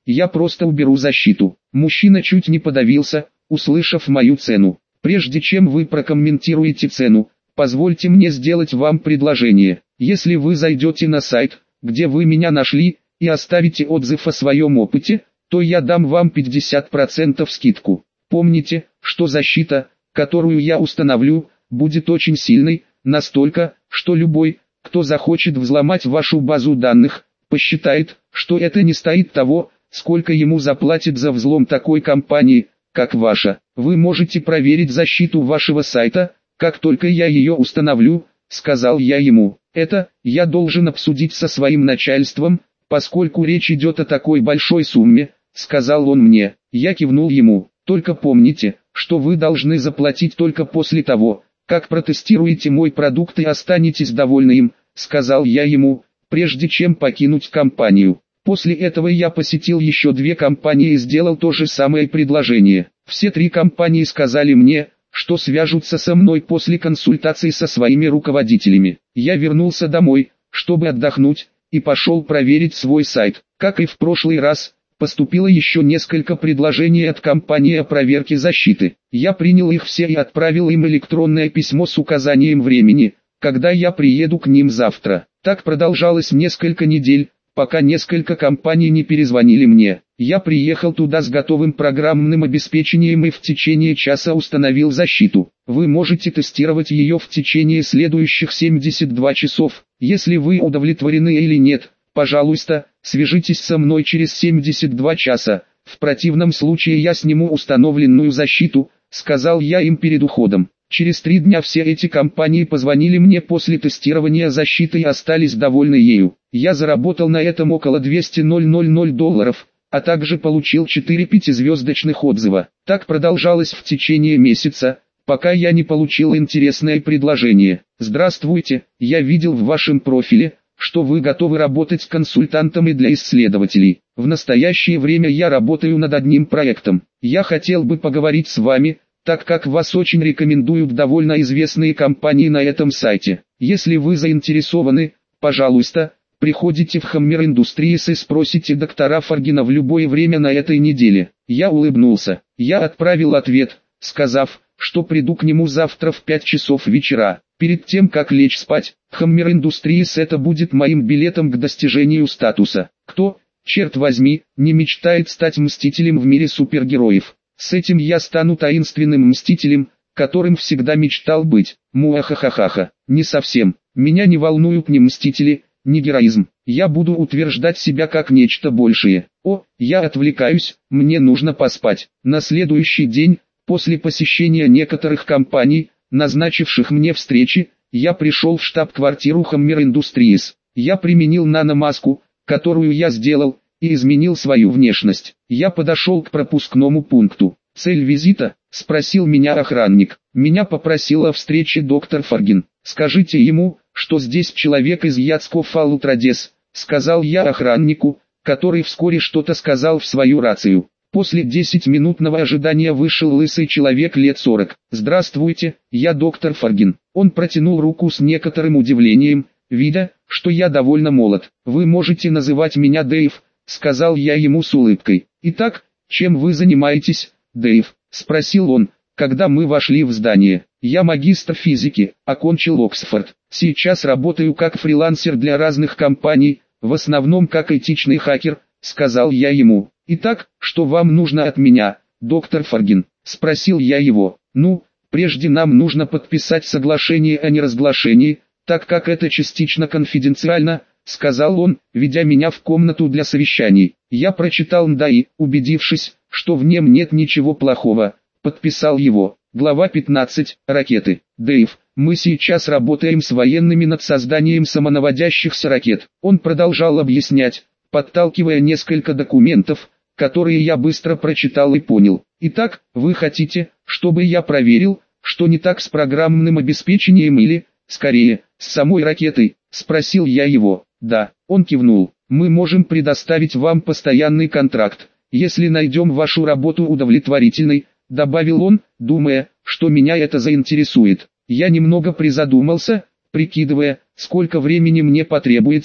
я просто уберу защиту. Мужчина чуть не подавился, услышав мою цену. Прежде чем вы прокомментируете цену, позвольте мне сделать вам предложение. Если вы зайдете на сайт, где вы меня нашли, и оставите отзыв о своем опыте, то я дам вам пятьдесят процентов скидку. Помните, что защита, которую я установлю, будет очень сильной, настолько, что любой, кто захочет взломать вашу базу данных, посчитает, что это не стоит того, сколько ему заплатят за взлом такой компании, как ваша. Вы можете проверить защиту вашего сайта, как только я ее установлю, сказал я ему. Это, я должен обсудить со своим начальством, поскольку речь идет о такой большой сумме, сказал он мне. Я кивнул ему. Только помните, что вы должны заплатить только после того, как протестируете мой продукт и останетесь довольны им, сказал я ему, прежде чем покинуть компанию. После этого я посетил еще две компании и сделал то же самое предложение. Все три компании сказали мне, что свяжутся со мной после консультации со своими руководителями. Я вернулся домой, чтобы отдохнуть, и пошел проверить свой сайт. Как и в прошлый раз, поступило еще несколько предложений от компании о проверке защиты. Я принял их все и отправил им электронное письмо с указанием времени, когда я приеду к ним завтра. Так продолжалось несколько недель, пока несколько компаний не перезвонили мне. Я приехал туда с готовым программным обеспечением и в течение часа установил защиту. Вы можете тестировать ее в течение следующих семидесяти двух часов. Если вы удовлетворены или нет, пожалуйста, свяжитесь со мной через семьдесят два часа. В противном случае я сниму установленную защиту, сказал я им перед уходом. Через три дня все эти компании позвонили мне после тестирования защиты и остались довольны ею. Я заработал на этом около двухсот долларов, а также получил четыре пятизвездочных отзыва. Так продолжалось в течение месяца, пока я не получил интересное предложение. Здравствуйте, я видел в вашем профиле, что вы готовы работать консультантом и для исследователей. В настоящее время я работаю над одним проектом. Я хотел бы поговорить с вами, так как вас очень рекомендуют довольно известные компании на этом сайте. Если вы заинтересованы, пожалуйста, приходите в Hammer Industries и спросите доктора Фаргина в любое время на этой неделе. Я улыбнулся. Я отправил ответ, сказав, что приду к нему завтра в пять часов вечера. Перед тем как лечь спать, Hammer Industries это будет моим билетом к достижению статуса. Кто, черт возьми, не мечтает стать мстителем в мире супергероев? С этим я стану таинственным мстителем, которым всегда мечтал быть. Муахахахаха. Не совсем. Меня не волнуют ни мстители, ни героизм. Я буду утверждать себя как нечто большее. О, я отвлекаюсь, мне нужно поспать. На следующий день, после посещения некоторых компаний, назначивших мне встречи, я пришел в штаб-квартиру Hammer Industries. Я применил наномаску, которую я сделал, и изменил свою внешность. Я подошел к пропускному пункту. «Цель визита?» – спросил меня охранник. «Меня попросил о встрече доктор Фаргин. Скажите ему, что здесь человек из Яцков Алутродес», – сказал я охраннику, который вскоре что-то сказал в свою рацию. После десятиминутного ожидания вышел лысый человек лет сорок. «Здравствуйте, я доктор Фаргин». Он протянул руку с некоторым удивлением, видя, что я довольно молод. «Вы можете называть меня Дэйв», — сказал я ему с улыбкой. «Итак, чем вы занимаетесь, Дэйв?» — спросил он, когда мы вошли в здание. «Я магистр физики, окончил Оксфорд. Сейчас работаю как фрилансер для разных компаний, в основном как этичный хакер», — сказал я ему. «Итак, что вам нужно от меня, доктор Фаргин?» — спросил я его. «Ну, прежде нам нужно подписать соглашение о неразглашении, так как это частично конфиденциально», — сказал он, ведя меня в комнату для совещаний. Я прочитал эн ди эй, убедившись, что в нем нет ничего плохого, подписал его. Глава пятнадцать. Ракеты. «Дэйв, мы сейчас работаем с военными над созданием самонаводящихся ракет». Он продолжал объяснять, подталкивая несколько документов, которые я быстро прочитал и понял. «Итак, вы хотите, чтобы я проверил, что не так с программным обеспечением или, скорее, с самой ракетой?» — спросил я его. «Да», — он кивнул. «Мы можем предоставить вам постоянный контракт, если найдем вашу работу удовлетворительной», — добавил он, думая, что меня это заинтересует. Я немного призадумался, прикидывая, сколько времени мне потребуется,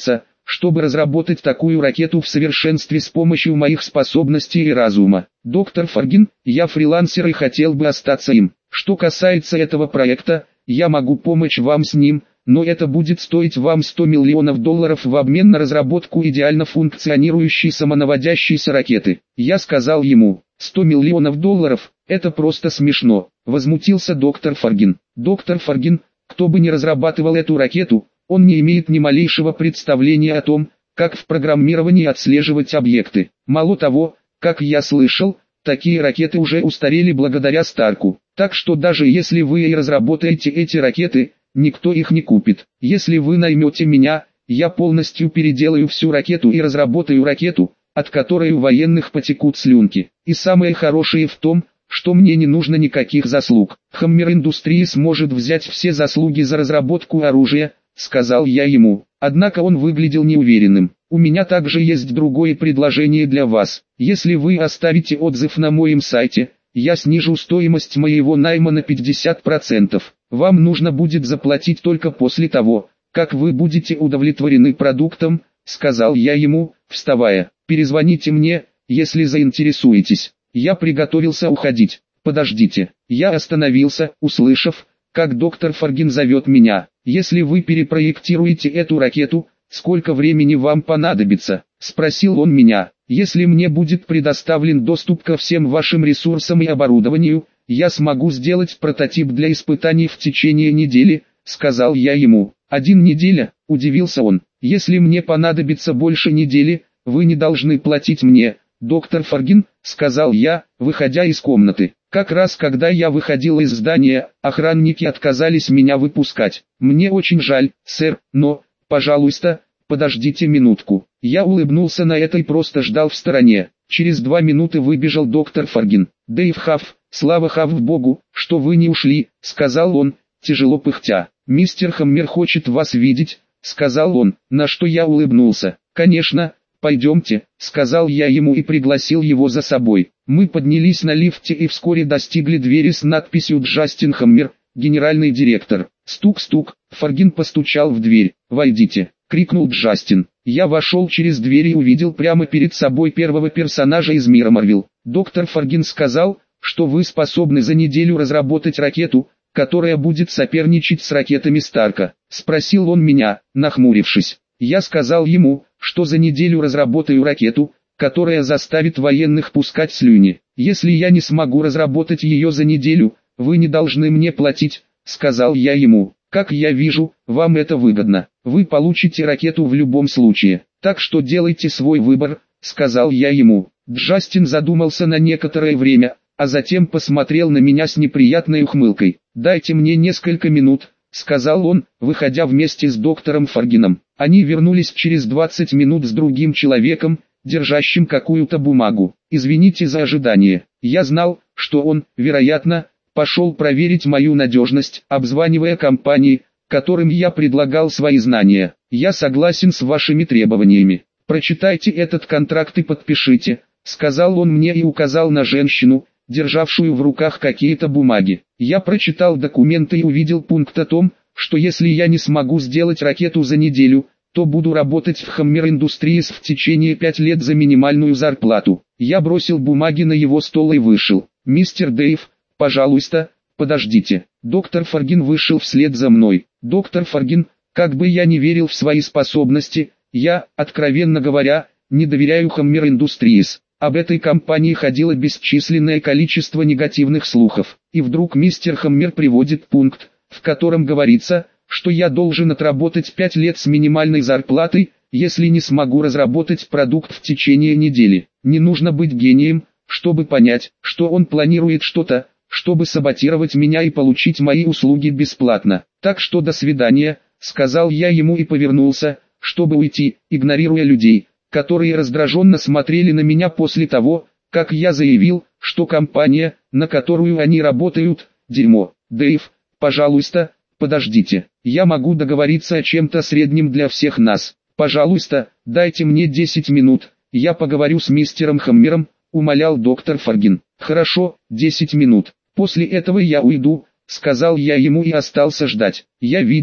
чтобы разработать такую ракету в совершенстве с помощью моих способностей и разума. Доктор Фаргин, я фрилансер и хотел бы остаться им. Что касается этого проекта, я могу помочь вам с ним, но это будет стоить вам сто миллионов долларов в обмен на разработку идеально функционирующей самонаводящейся ракеты. Я сказал ему, сто миллионов долларов, это просто смешно, возмутился доктор Фаргин. Доктор Фаргин, кто бы ни разрабатывал эту ракету, он не имеет ни малейшего представления о том, как в программировании отслеживать объекты. Мало того, как я слышал, такие ракеты уже устарели благодаря Старку. Так что даже если вы и разработаете эти ракеты, никто их не купит. Если вы наймете меня, я полностью переделаю всю ракету и разработаю ракету, от которой у военных потекут слюнки. И самое хорошее в том, что мне не нужно никаких заслуг. Hammer Industries может взять все заслуги за разработку оружия, сказал я ему. Однако он выглядел неуверенным. У меня также есть другое предложение для вас. Если вы оставите отзыв на моем сайте, я снижу стоимость моего найма на пятьдесят процентов. Вам нужно будет заплатить только после того, как вы будете удовлетворены продуктом, сказал я ему, вставая. Перезвоните мне, если заинтересуетесь. Я приготовился уходить. Подождите. Я остановился, услышав, как доктор Фаргин зовет меня. Если вы перепроектируете эту ракету, сколько времени вам понадобится? Спросил он меня. Если мне будет предоставлен доступ ко всем вашим ресурсам и оборудованию, я смогу сделать прототип для испытаний в течение недели, сказал я ему. Один неделя, удивился он. Если мне понадобится больше недели, вы не должны платить мне, доктор Фаргин, сказал я, выходя из комнаты. Как раз когда я выходил из здания, охранники отказались меня выпускать. Мне очень жаль, сэр, но, пожалуйста, подождите минутку. Я улыбнулся на это и просто ждал в стороне. Через два минуты выбежал доктор Фаргин. Дэйв Хафф, слава Хафф Богу, что вы не ушли, сказал он, тяжело пыхтя. Мистер Хаммер хочет вас видеть, сказал он, на что я улыбнулся. Конечно, пойдемте, сказал я ему и пригласил его за собой. Мы поднялись на лифте и вскоре достигли двери с надписью «Джастин Хаммер, генеральный директор». Стук-стук, Фаргин постучал в дверь. «Войдите», — крикнул Джастин. Я вошел через дверь и увидел прямо перед собой первого персонажа из мира Марвел. Доктор Фаргин сказал, что вы способны за неделю разработать ракету, которая будет соперничать с ракетами Старка. Спросил он меня, нахмурившись. Я сказал ему, что за неделю разработаю ракету, которая заставит военных пускать слюни. Если я не смогу разработать ее за неделю, вы не должны мне платить, сказал я ему. Как я вижу, вам это выгодно. Вы получите ракету в любом случае. Так что делайте свой выбор, сказал я ему. Джастин задумался на некоторое время, а затем посмотрел на меня с неприятной ухмылкой. «Дайте мне несколько минут», — сказал он, выходя вместе с доктором Фаргином. Они вернулись через двадцать минут с другим человеком, держащим какую-то бумагу. «Извините за ожидание. Я знал, что он, вероятно, пошел проверить мою надежность, обзванивая компании, которым я предлагал свои знания. Я согласен с вашими требованиями. Прочитайте этот контракт и подпишите», — сказал он мне и указал на женщину, державшую в руках какие-то бумаги. Я прочитал документы и увидел пункт о том, что если я не смогу сделать ракету за неделю, то буду работать в Hammer Industries в течение пяти лет за минимальную зарплату. Я бросил бумаги на его стол и вышел. «Мистер Дэйв, пожалуйста, подождите». Доктор Фаргин вышел вслед за мной. Доктор Фаргин, как бы я не верил в свои способности, я, откровенно говоря, не доверяю Hammer Industries. Об этой компании ходило бесчисленное количество негативных слухов. И вдруг мистер Хаммер приводит пункт, в котором говорится, что я должен отработать пять лет с минимальной зарплатой, если не смогу разработать продукт в течение недели. Не нужно быть гением, чтобы понять, что он планирует что-то, чтобы саботировать меня и получить мои услуги бесплатно. Так что до свидания, сказал я ему и повернулся, чтобы уйти, игнорируя людей, которые раздраженно смотрели на меня после того, как я заявил, что компания, на которую они работают, дерьмо. «Дэйв, пожалуйста, подождите. Я могу договориться о чем-то среднем для всех нас. Пожалуйста, дайте мне десять минут, я поговорю с мистером Хаммером», — умолял доктор Фаргин. «Хорошо, десять минут. После этого я уйду», — сказал я ему и остался ждать. Я видел,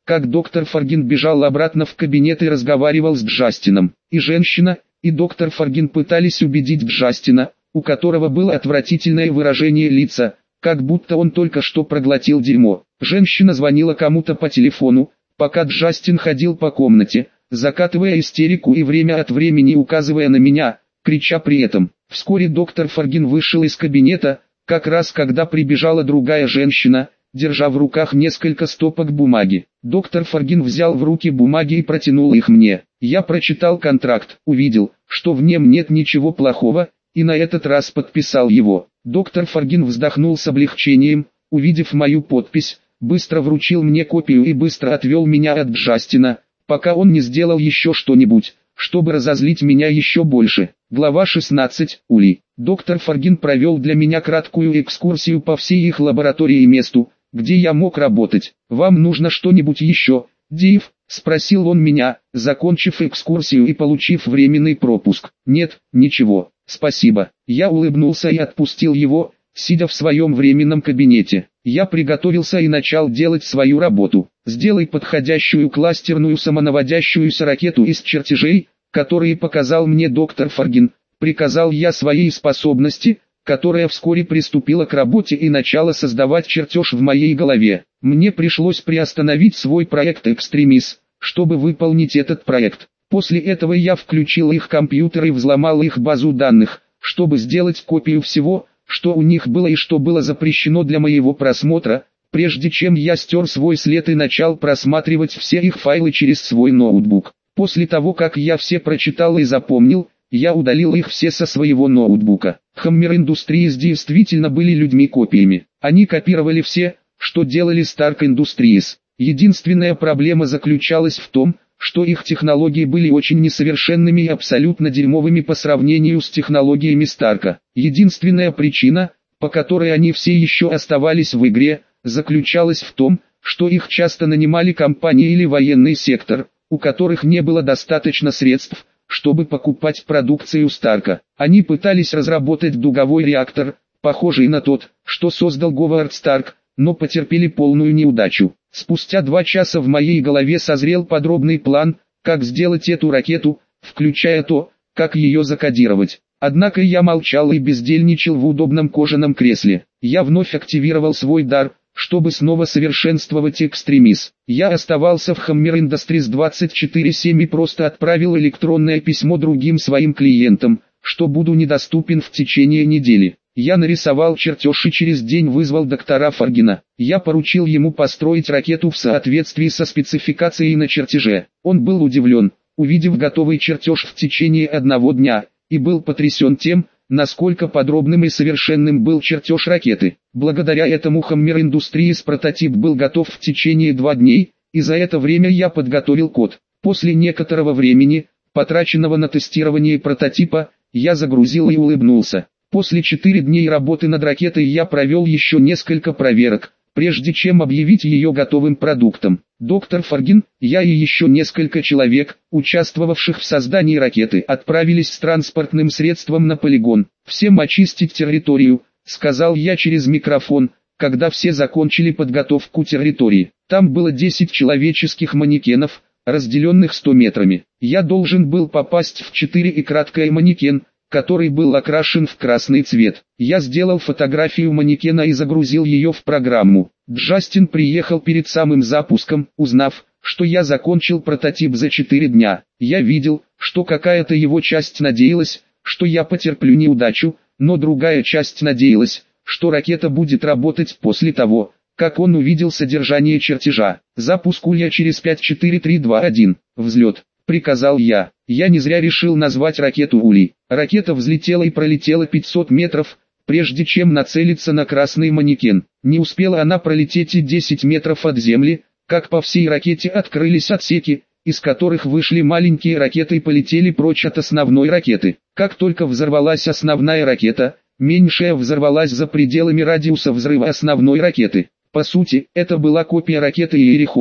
как доктор Фаргин бежал обратно в кабинет и разговаривал с Джастином. И женщина, и доктор Фаргин пытались убедить Джастина, у которого было отвратительное выражение лица, как будто он только что проглотил дерьмо. Женщина звонила кому-то по телефону, пока Джастин ходил по комнате, закатывая истерику и время от времени указывая на меня, крича при этом. Вскоре доктор Фаргин вышел из кабинета, как раз когда прибежала другая женщина, держа в руках несколько стопок бумаги. Доктор Фаргин взял в руки бумаги и протянул их мне. Я прочитал контракт, увидел, что в нем нет ничего плохого, и на этот раз подписал его. Доктор Фаргин вздохнул с облегчением, увидев мою подпись, быстро вручил мне копию и быстро отвел меня от Джастина, пока он не сделал еще что-нибудь, чтобы разозлить меня еще больше. Глава шестнадцать. Ули. Доктор Фаргин провел для меня краткую экскурсию по всей их лаборатории и месту, где я мог работать. «Вам нужно что-нибудь еще, Див?» – спросил он меня, закончив экскурсию и получив временный пропуск. «Нет, ничего, спасибо». Я улыбнулся и отпустил его, сидя в своем временном кабинете. Я приготовился и начал делать свою работу. «Сделай подходящую кластерную самонаводящуюся ракету из чертежей, которые показал мне доктор Фаргин», — приказал я своей способности, которая вскоре приступила к работе и начала создавать чертеж в моей голове. Мне пришлось приостановить свой проект «Экстремис», чтобы выполнить этот проект. После этого я включил их компьютер и взломал их базу данных, чтобы сделать копию всего, что у них было и что было запрещено для моего просмотра, прежде чем я стер свой след и начал просматривать все их файлы через свой ноутбук. После того, как я все прочитал и запомнил, я удалил их все со своего ноутбука. Hammer Industries действительно были людьми-копиями. Они копировали все, что делали Stark Industries. Единственная проблема заключалась в том, что их технологии были очень несовершенными и абсолютно дерьмовыми по сравнению с технологиями Старка. Единственная причина, по которой они все еще оставались в игре, заключалась в том, что их часто нанимали компании или военный сектор, у которых не было достаточно средств, чтобы покупать продукцию Старка. Они пытались разработать дуговой реактор, похожий на тот, что создал Говард Старк, но потерпели полную неудачу. Спустя два часа в моей голове созрел подробный план, как сделать эту ракету, включая то, как ее закодировать. Однако я молчал и бездельничал в удобном кожаном кресле. Я вновь активировал свой дар, чтобы снова совершенствовать экстремис. Я оставался в Hammer Industries двадцать четыре семь и просто отправил электронное письмо другим своим клиентам, что буду недоступен в течение недели. Я нарисовал чертеж и через день вызвал доктора Фаргина. Я поручил ему построить ракету в соответствии со спецификацией на чертеже. Он был удивлен, увидев готовый чертеж в течение одного дня, и был потрясен тем, насколько подробным и совершенным был чертеж ракеты. Благодаря этому Hammer Industries прототип был готов в течение двух дней, и за это время я подготовил код. После некоторого времени, потраченного на тестирование прототипа, я загрузил и улыбнулся. После четырех дней работы над ракетой я провел еще несколько проверок, прежде чем объявить ее готовым продуктом. Доктор Фаргин, я и еще несколько человек, участвовавших в создании ракеты, отправились с транспортным средством на полигон. «Всем очистить территорию», — сказал я через микрофон, когда все закончили подготовку территории. Там было десять человеческих манекенов, разделенных сто метрами. Я должен был попасть в четыре и краткое манекен, который был окрашен в красный цвет. Я сделал фотографию манекена и загрузил ее в программу. Джастин приехал перед самым запуском, узнав, что я закончил прототип за четыре дня. Я видел, что какая-то его часть надеялась, что я потерплю неудачу, но другая часть надеялась, что ракета будет работать после того, как он увидел содержание чертежа. «Запуск Улья через пять четыре три два один. Взлет», — приказал я. Я не зря решил назвать ракету Ули. Ракета взлетела и пролетела пятьсот метров, прежде чем нацелиться на красный манекен. Не успела она пролететь и десять метров от земли, как по всей ракете открылись отсеки, из которых вышли маленькие ракеты и полетели прочь от основной ракеты. Как только взорвалась основная ракета, меньшая взорвалась за пределами радиуса взрыва основной ракеты. По сути, это была копия ракеты Иерихон,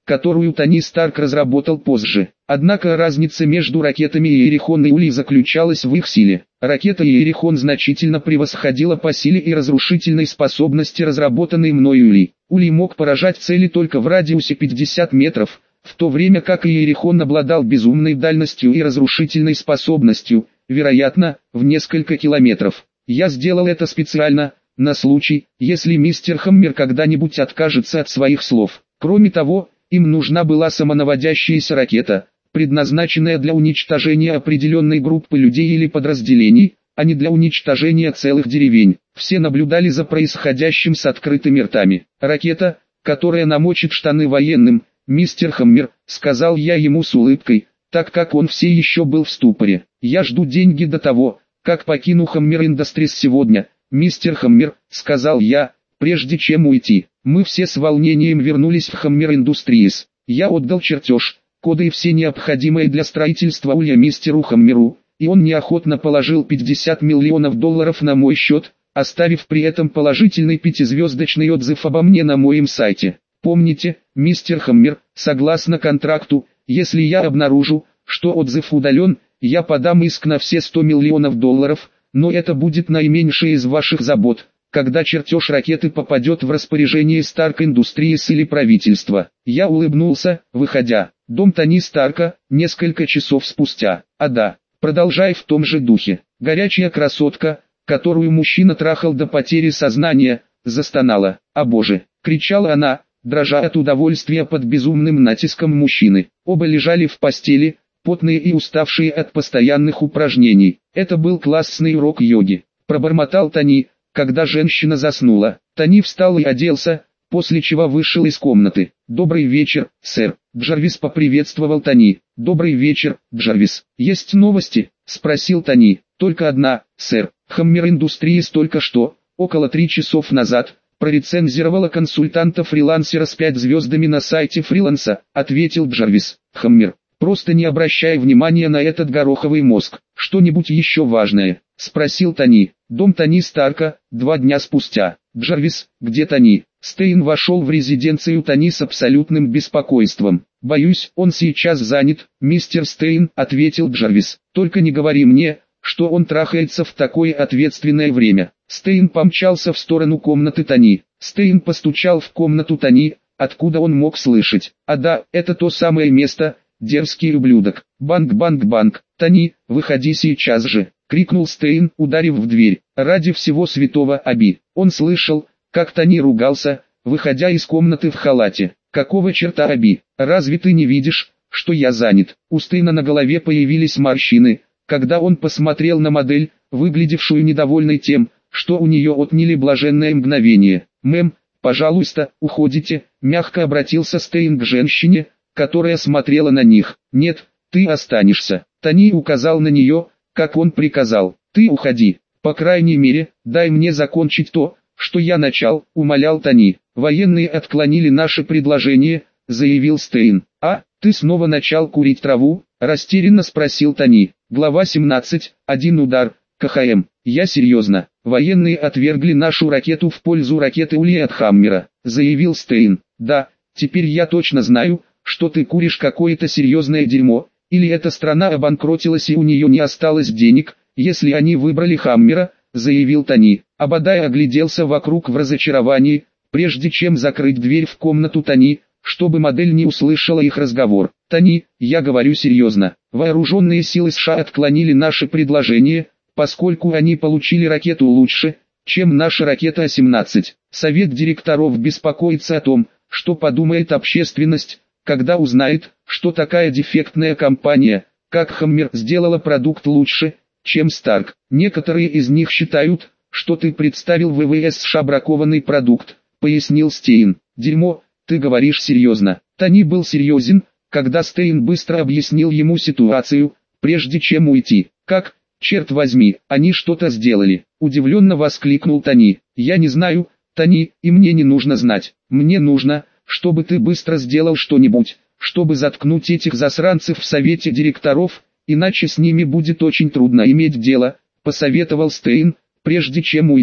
которую Тони Старк разработал позже. Однако разница между ракетами Иерихон и Ули заключалась в их силе. Ракета Иерихон значительно превосходила по силе и разрушительной способности разработанной мной Ули. Ули мог поражать цели только в радиусе пятьдесят метров, в то время как Иерихон обладал безумной дальностью и разрушительной способностью, вероятно, в несколько километров. Я сделал это специально, на случай, если мистер Хаммер когда-нибудь откажется от своих слов. Кроме того, им нужна была самонаводящаяся ракета, предназначенная для уничтожения определенной группы людей или подразделений, а не для уничтожения целых деревень. Все наблюдали за происходящим с открытыми ртами. «Ракета, которая намочит штаны военным, мистер Хаммер», — сказал я ему с улыбкой, так как он все еще был в ступоре. «Я жду деньги до того, как покину Хаммер Industries сегодня, мистер Хаммер», — сказал я, прежде чем уйти. Мы все с волнением вернулись в Hammer Industries. Я отдал чертеж, коды и все необходимые для строительства улья мистеру Хаммеру, и он неохотно положил пятьдесят миллионов долларов на мой счет, оставив при этом положительный пятизвездочный отзыв обо мне на моем сайте. Помните, мистер Хаммер, согласно контракту, если я обнаружу, что отзыв удален, я подам иск на все сто миллионов долларов, но это будет наименьшее из ваших забот, когда чертеж ракеты попадет в распоряжение Stark Industries или правительства. Я улыбнулся, выходя. Дом Тони Старка, несколько часов спустя. А да, продолжай в том же духе. Горячая красотка, которую мужчина трахал до потери сознания, застонала. «О боже!» — кричала она, дрожа от удовольствия под безумным натиском мужчины. Оба лежали в постели, потные и уставшие от постоянных упражнений. Это был классный урок йоги. Пробормотал Тони, когда женщина заснула. Тони встал и оделся, после чего вышел из комнаты. «Добрый вечер, сэр». Джарвис поприветствовал Тони. «Добрый вечер, Джарвис. Есть новости?» — спросил Тони. «Только одна, сэр. Hammer Industries только что, около три часов назад, прорецензировала консультанта-фрилансера с пять звездами на сайте фриланса», — ответил Джарвис. «Hammer, просто не обращай внимания на этот гороховый мозг. Что-нибудь еще важное?» — спросил Тони. «Дом Тони Старка, два дня спустя». «Джарвис, где Тони?» Стейн вошел в резиденцию Тони с абсолютным беспокойством. «Боюсь, он сейчас занят, мистер Стейн», — ответил Джарвис. «Только не говори мне, что он трахается в такое ответственное время». Стейн помчался в сторону комнаты Тони. Стейн постучал в комнату Тони, откуда он мог слышать. «А да, это то самое место, дерзкий ублюдок». «Банк-банк-банк, Тони, выходи сейчас же», — крикнул Стейн, ударив в дверь. «Ради всего святого, Аби». Он слышал, как Тони ругался, выходя из комнаты в халате. «Какого черта, Аби? Разве ты не видишь, что я занят?» У Стейна на голове появились морщины, когда он посмотрел на модель, выглядевшую недовольной тем, что у нее отняли блаженное мгновение. «Мэм, пожалуйста, уходите», — мягко обратился Стейн к женщине, которая смотрела на них. «Нет, ты останешься». Тони указал на нее, как он приказал. «Ты уходи. По крайней мере, дай мне закончить то, что я начал», — умолял Тони. «Военные отклонили наше предложение», — заявил Стейн. «А, ты снова начал курить траву?» — растерянно спросил Тони. Глава семнадцать. Один удар. КХМ. «Я серьезно. Военные отвергли нашу ракету в пользу ракеты Ули от Хаммера», — заявил Стейн. «Да, теперь я точно знаю, что ты куришь какое-то серьезное дерьмо, или эта страна обанкротилась и у нее не осталось денег, если они выбрали Хаммера», — заявил Тони. Абадай огляделся вокруг в разочаровании, прежде чем закрыть дверь в комнату Тони, чтобы модель не услышала их разговор. «Тони, я говорю серьезно. Вооруженные силы США отклонили наше предложение, поскольку они получили ракету лучше, чем наша ракета А семнадцать. Совет директоров беспокоится о том, что подумает общественность, когда узнает, что такая дефектная компания, как Hammer, сделала продукт лучше, чем Stark. Некоторые из них считают, что ты представил ВВС США бракованный продукт», — пояснил Стейн. «Дерьмо, ты говоришь серьезно». Тони был серьезен, когда Стейн быстро объяснил ему ситуацию, прежде чем уйти. «Как, черт возьми, они что-то сделали?» — удивленно воскликнул Тони. «Я не знаю, Тони, и мне не нужно знать. Мне нужно, чтобы ты быстро сделал что-нибудь, чтобы заткнуть этих засранцев в совете директоров, иначе с ними будет очень трудно иметь дело», — посоветовал Стейн, прежде чем уйти.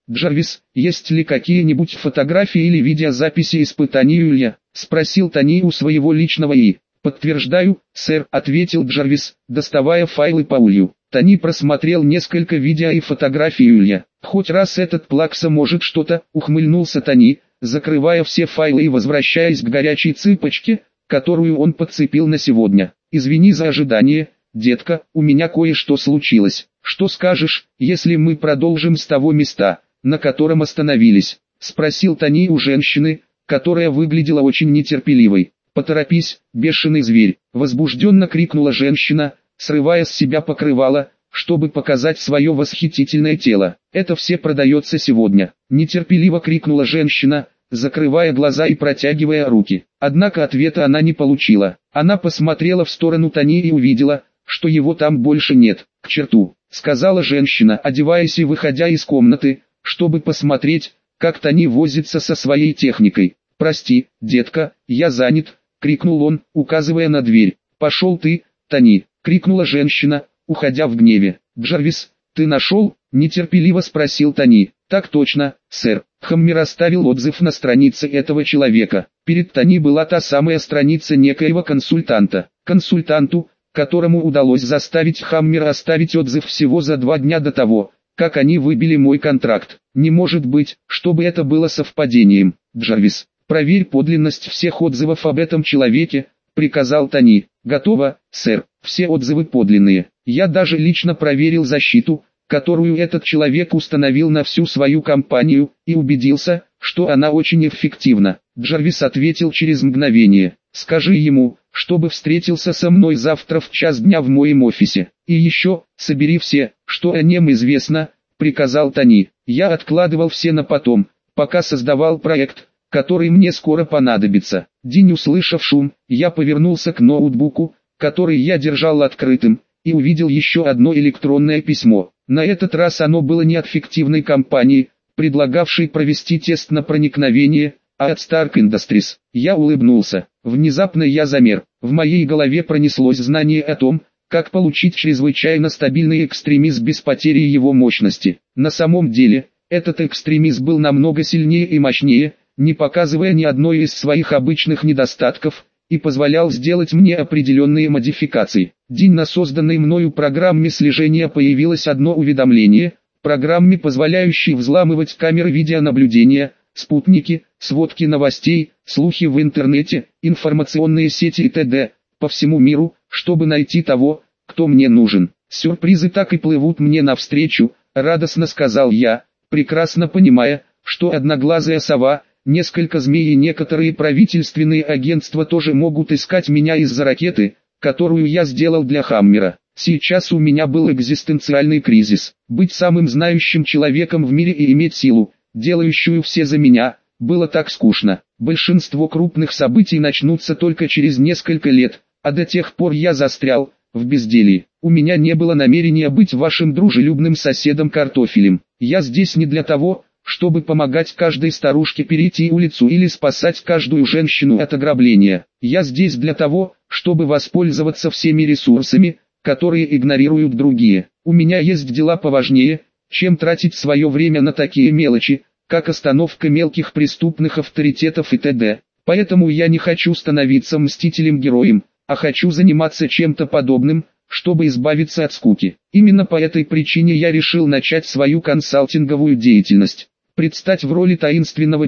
«Джарвис, есть ли какие-нибудь фотографии или видеозаписи испытаний Юлия?» — спросил Тони у своего личного и. «Подтверждаю, сэр», — ответил Джарвис, доставая файлы по Улью. Тони просмотрел несколько видео и фотографий Юлия. «Хоть раз этот Плакса может что-то», — ухмыльнулся Тони, закрывая все файлы и возвращаясь к горячей цыпочке, которую он подцепил на сегодня. «Извини за ожидание, детка, у меня кое-что случилось. Что скажешь, если мы продолжим с того места, на котором остановились?» — спросил Тони у женщины, которая выглядела очень нетерпеливой. «Поторопись, бешеный зверь!» — возбужденно крикнула женщина, срывая с себя покрывало, чтобы показать свое восхитительное тело. «Это все продается сегодня!» — нетерпеливо крикнула женщина, закрывая глаза и протягивая руки. Однако ответа она не получила. Она посмотрела в сторону Тони и увидела, что его там больше нет. «К черту!» — сказала женщина, одеваясь и выходя из комнаты, чтобы посмотреть, как Тони возится со своей техникой. «Прости, детка, я занят», — крикнул он, указывая на дверь. «Пошел ты, Тони», — крикнула женщина, уходя в гневе. «Джарвис, ты нашел?» — нетерпеливо спросил Тони. «Так точно, сэр». Хаммер оставил отзыв на странице этого человека. Перед Тони была та самая страница некоего консультанта. Консультанту, которому удалось заставить Хаммера оставить отзыв всего за два дня до того, как они выбили мой контракт. Не может быть, чтобы это было совпадением. «Джарвис, проверь подлинность всех отзывов об этом человеке», — приказал Тони. «Готово, сэр, все отзывы подлинные. Я даже лично проверил защиту, которую этот человек установил на всю свою компанию, и убедился, что она очень эффективна». Джарвис ответил через мгновение. «Скажи ему, чтобы встретился со мной завтра в час дня в моем офисе. И еще, собери все, что о нем известно», — приказал Тони. «Я откладывал все на потом, пока создавал проект, который мне скоро понадобится». День, услышав шум, я повернулся к ноутбуку, который я держал открытым, и увидел еще одно электронное письмо. На этот раз оно было не от фиктивной компании, предлагавшей провести тест на проникновение, а от Stark Industries. Я улыбнулся. Внезапно я замер. В моей голове пронеслось знание о том, как получить чрезвычайно стабильный экстремиз без потери его мощности. На самом деле, этот экстремиз был намного сильнее и мощнее, не показывая ни одной из своих обычных недостатков, и позволял сделать мне определенные модификации. День на созданной мною программе слежения появилось одно уведомление, программе, позволяющей взламывать камеры видеонаблюдения, спутники, сводки новостей, слухи в интернете, информационные сети и т.д. по всему миру, чтобы найти того, кто мне нужен. «Сюрпризы так и плывут мне навстречу», — радостно сказал я, прекрасно понимая, что одноглазая сова, несколько змей и некоторые правительственные агентства тоже могут искать меня из-за ракеты, которую я сделал для Хаммера. Сейчас у меня был экзистенциальный кризис. Быть самым знающим человеком в мире и иметь силу, делающую все за меня, было так скучно. Большинство крупных событий начнутся только через несколько лет, а до тех пор я застрял в безделье. У меня не было намерения быть вашим дружелюбным соседом-картофелем. Я здесь не для того, чтобы помогать каждой старушке перейти улицу или спасать каждую женщину от ограбления. Я здесь для того, чтобы воспользоваться всеми ресурсами, которые игнорируют другие. У меня есть дела поважнее, чем тратить свое время на такие мелочи, как остановка мелких преступных авторитетов и т.д. Поэтому я не хочу становиться мстителем-героем, а хочу заниматься чем-то подобным, чтобы избавиться от скуки. Именно по этой причине я решил начать свою консалтинговую деятельность. Предстать в роли таинственного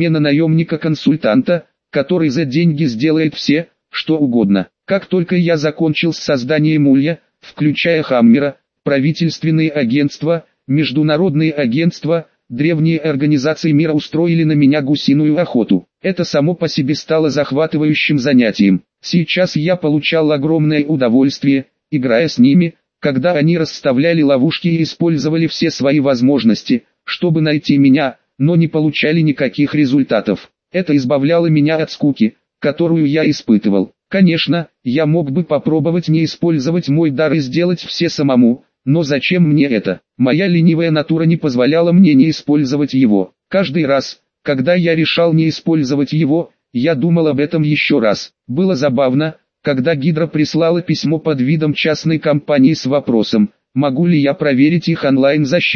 бизнесмена-наемника-консультанта, который за деньги сделает все, что угодно. Как только я закончил с созданием Улья, включая Хаммера, правительственные агентства, международные агентства, древние организации мира устроили на меня гусиную охоту. Это само по себе стало захватывающим занятием. Сейчас я получал огромное удовольствие, играя с ними, когда они расставляли ловушки и использовали все свои возможности, чтобы найти меня, но не получали никаких результатов. Это избавляло меня от скуки, которую я испытывал. Конечно, я мог бы попробовать не использовать мой дар и сделать все самому, но зачем мне это? Моя ленивая натура не позволяла мне не использовать его. Каждый раз, когда я решал не использовать его, я думал об этом еще раз. Было забавно, когда Гидра прислала письмо под видом частной компании с вопросом, могу ли я проверить их онлайн-защиту.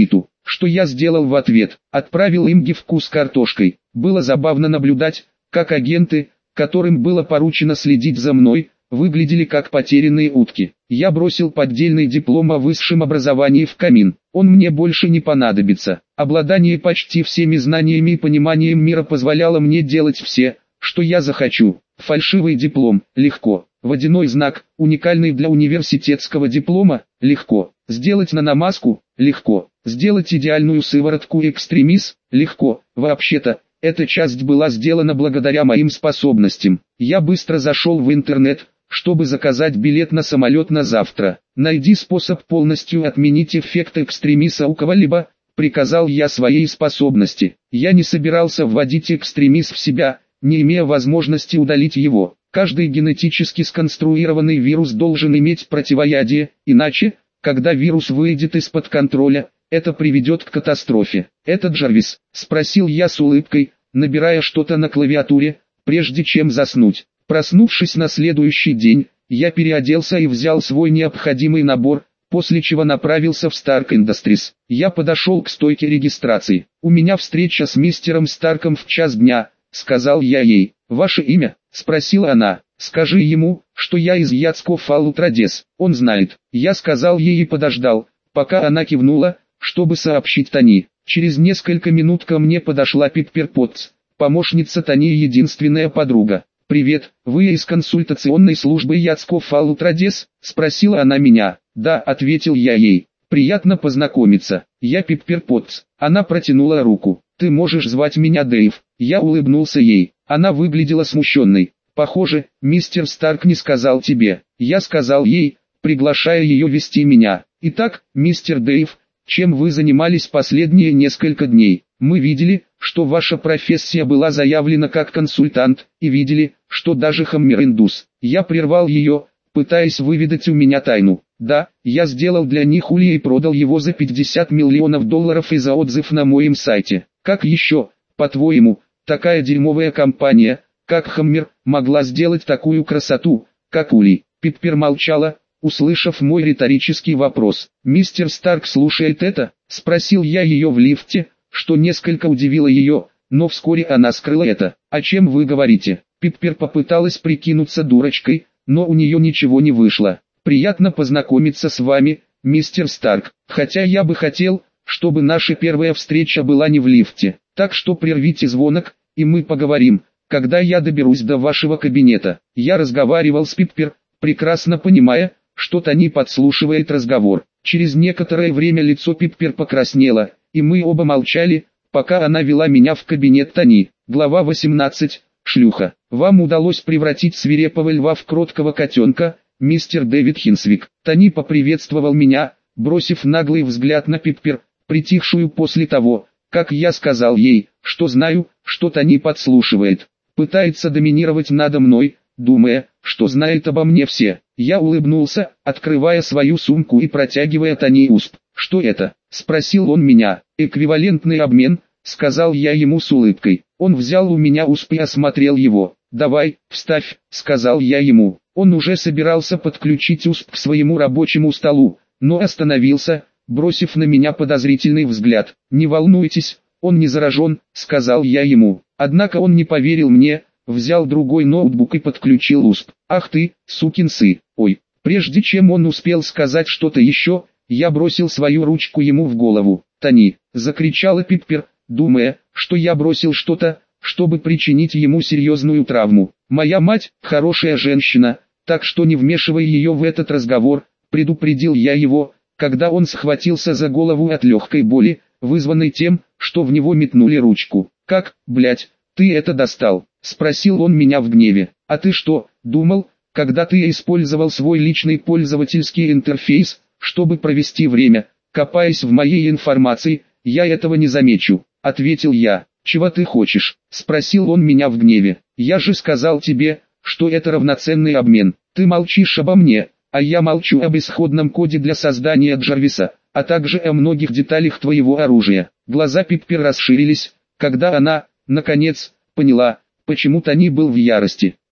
что я сделал в ответ? Отправил им гифку с картошкой. Было забавно наблюдать, как агенты, которым было поручено следить за мной, выглядели как потерянные утки. Я бросил поддельный диплом о высшем образовании в камин. Он мне больше не понадобится. Обладание почти всеми знаниями и пониманием мира позволяло мне делать все, что я захочу. Фальшивый диплом – легко. Водяной знак, уникальный для университетского диплома – легко. Сделать наномаску – легко. Сделать идеальную сыворотку экстремис – легко. Вообще-то, эта часть была сделана благодаря моим способностям. Я быстро зашел в интернет, чтобы заказать билет на самолет на завтра. Найди способ полностью отменить эффект экстремиса у кого-либо, приказал я своей способности. Я не собирался вводить экстремис в себя, не имея возможности удалить его. Каждый генетически сконструированный вирус должен иметь противоядие, иначе, когда вирус выйдет из-под контроля, это приведет к катастрофе. «Это Джарвис?» – спросил я с улыбкой, набирая что-то на клавиатуре, прежде чем заснуть. Проснувшись на следующий день, я переоделся и взял свой необходимый набор, после чего направился в Stark Industries. Я подошел к стойке регистрации. «У меня встреча с мистером Старком в час дня», — сказал я ей. «Ваше имя?» — спросила она. «Скажи ему, что я из Яцков Алутрадес, он знает». Я сказал ей и подождал, пока она кивнула, чтобы сообщить Тони. Через несколько минут ко мне подошла Пиппер Поттс, помощница Тони и единственная подруга. «Привет, вы из консультационной службы Яцков Алутрадес?» — спросила она меня. «Да», — ответил я ей. «Приятно познакомиться. Я Пиппер Поттс». Она протянула руку. «Ты можешь звать меня Дэйв». Я улыбнулся ей. Она выглядела смущенной. «Похоже, мистер Старк не сказал тебе». Я сказал ей, приглашая ее вести меня. «Итак, мистер Дэйв, чем вы занимались последние несколько дней? Мы видели, что ваша профессия была заявлена как консультант, и видели, что даже Хаммер Индус». Я прервал ее, пытаясь выведать у меня тайну. «Да, я сделал для них улья и продал его за пятьдесят миллионов долларов и за отзыв на моем сайте. Как еще, по-твоему, такая дерьмовая компания, как Хаммер, могла сделать такую красоту, как улей?» Пиппер молчала, услышав мой риторический вопрос. «Мистер Старк слушает это?» — спросил я ее в лифте, что несколько удивило ее, но вскоре она скрыла это. «О чем вы говорите?» Пиппер попыталась прикинуться дурочкой, но у нее ничего не вышло. «Приятно познакомиться с вами, мистер Старк, хотя я бы хотел, чтобы наша первая встреча была не в лифте. Так что прервите звонок, и мы поговорим, когда я доберусь до вашего кабинета». Я разговаривал с Пиппер, прекрасно понимая, что Тони подслушивает разговор. Через некоторое время лицо Пиппер покраснело, и мы оба молчали, пока она вела меня в кабинет Тони. Глава восемнадцать. Шлюха. «Вам удалось превратить свирепого льва в кроткого котенка, мистер Дэвид Хинсвик». Тони поприветствовал меня, бросив наглый взгляд на Пиппер, притихшую после того, как я сказал ей, что знаю, что Тони подслушивает. Пытается доминировать надо мной, думая, что знает обо мне все. Я улыбнулся, открывая свою сумку и протягивая Тони усп. «Что это?» — спросил он меня. «Эквивалентный обмен», — сказал я ему с улыбкой. Он взял у меня усп и осмотрел его. «Давай, вставь», — сказал я ему. Он уже собирался подключить усп к своему рабочему столу, но остановился, бросив на меня подозрительный взгляд. «Не волнуйтесь, он не заражен», — сказал я ему. Однако он не поверил мне, взял другой ноутбук и подключил усп. «Ах ты, сукин сын!» «Ой!» Прежде чем он успел сказать что-то еще, я бросил свою ручку ему в голову. «Тони!» — закричала Пиппер, думая, что я бросил что-то, чтобы причинить ему серьезную травму. «Моя мать — хорошая женщина, так что не вмешивай ее в этот разговор», — предупредил я его, когда он схватился за голову от легкой боли, вызванной тем, что в него метнули ручку. «Как, блядь, ты это достал?» — спросил он меня в гневе. «А ты что, думал, когда ты использовал свой личный пользовательский интерфейс, чтобы провести время, копаясь в моей информации, я этого не замечу?» — ответил я. «Чего ты хочешь?» — спросил он меня в гневе. «Я же сказал тебе, что это равноценный обмен. Ты молчишь обо мне, а я молчу об исходном коде для создания Джарвиса, а также о многих деталях твоего оружия». Глаза Пиппер расширились, когда она, наконец, поняла, почему Тони был в ярости.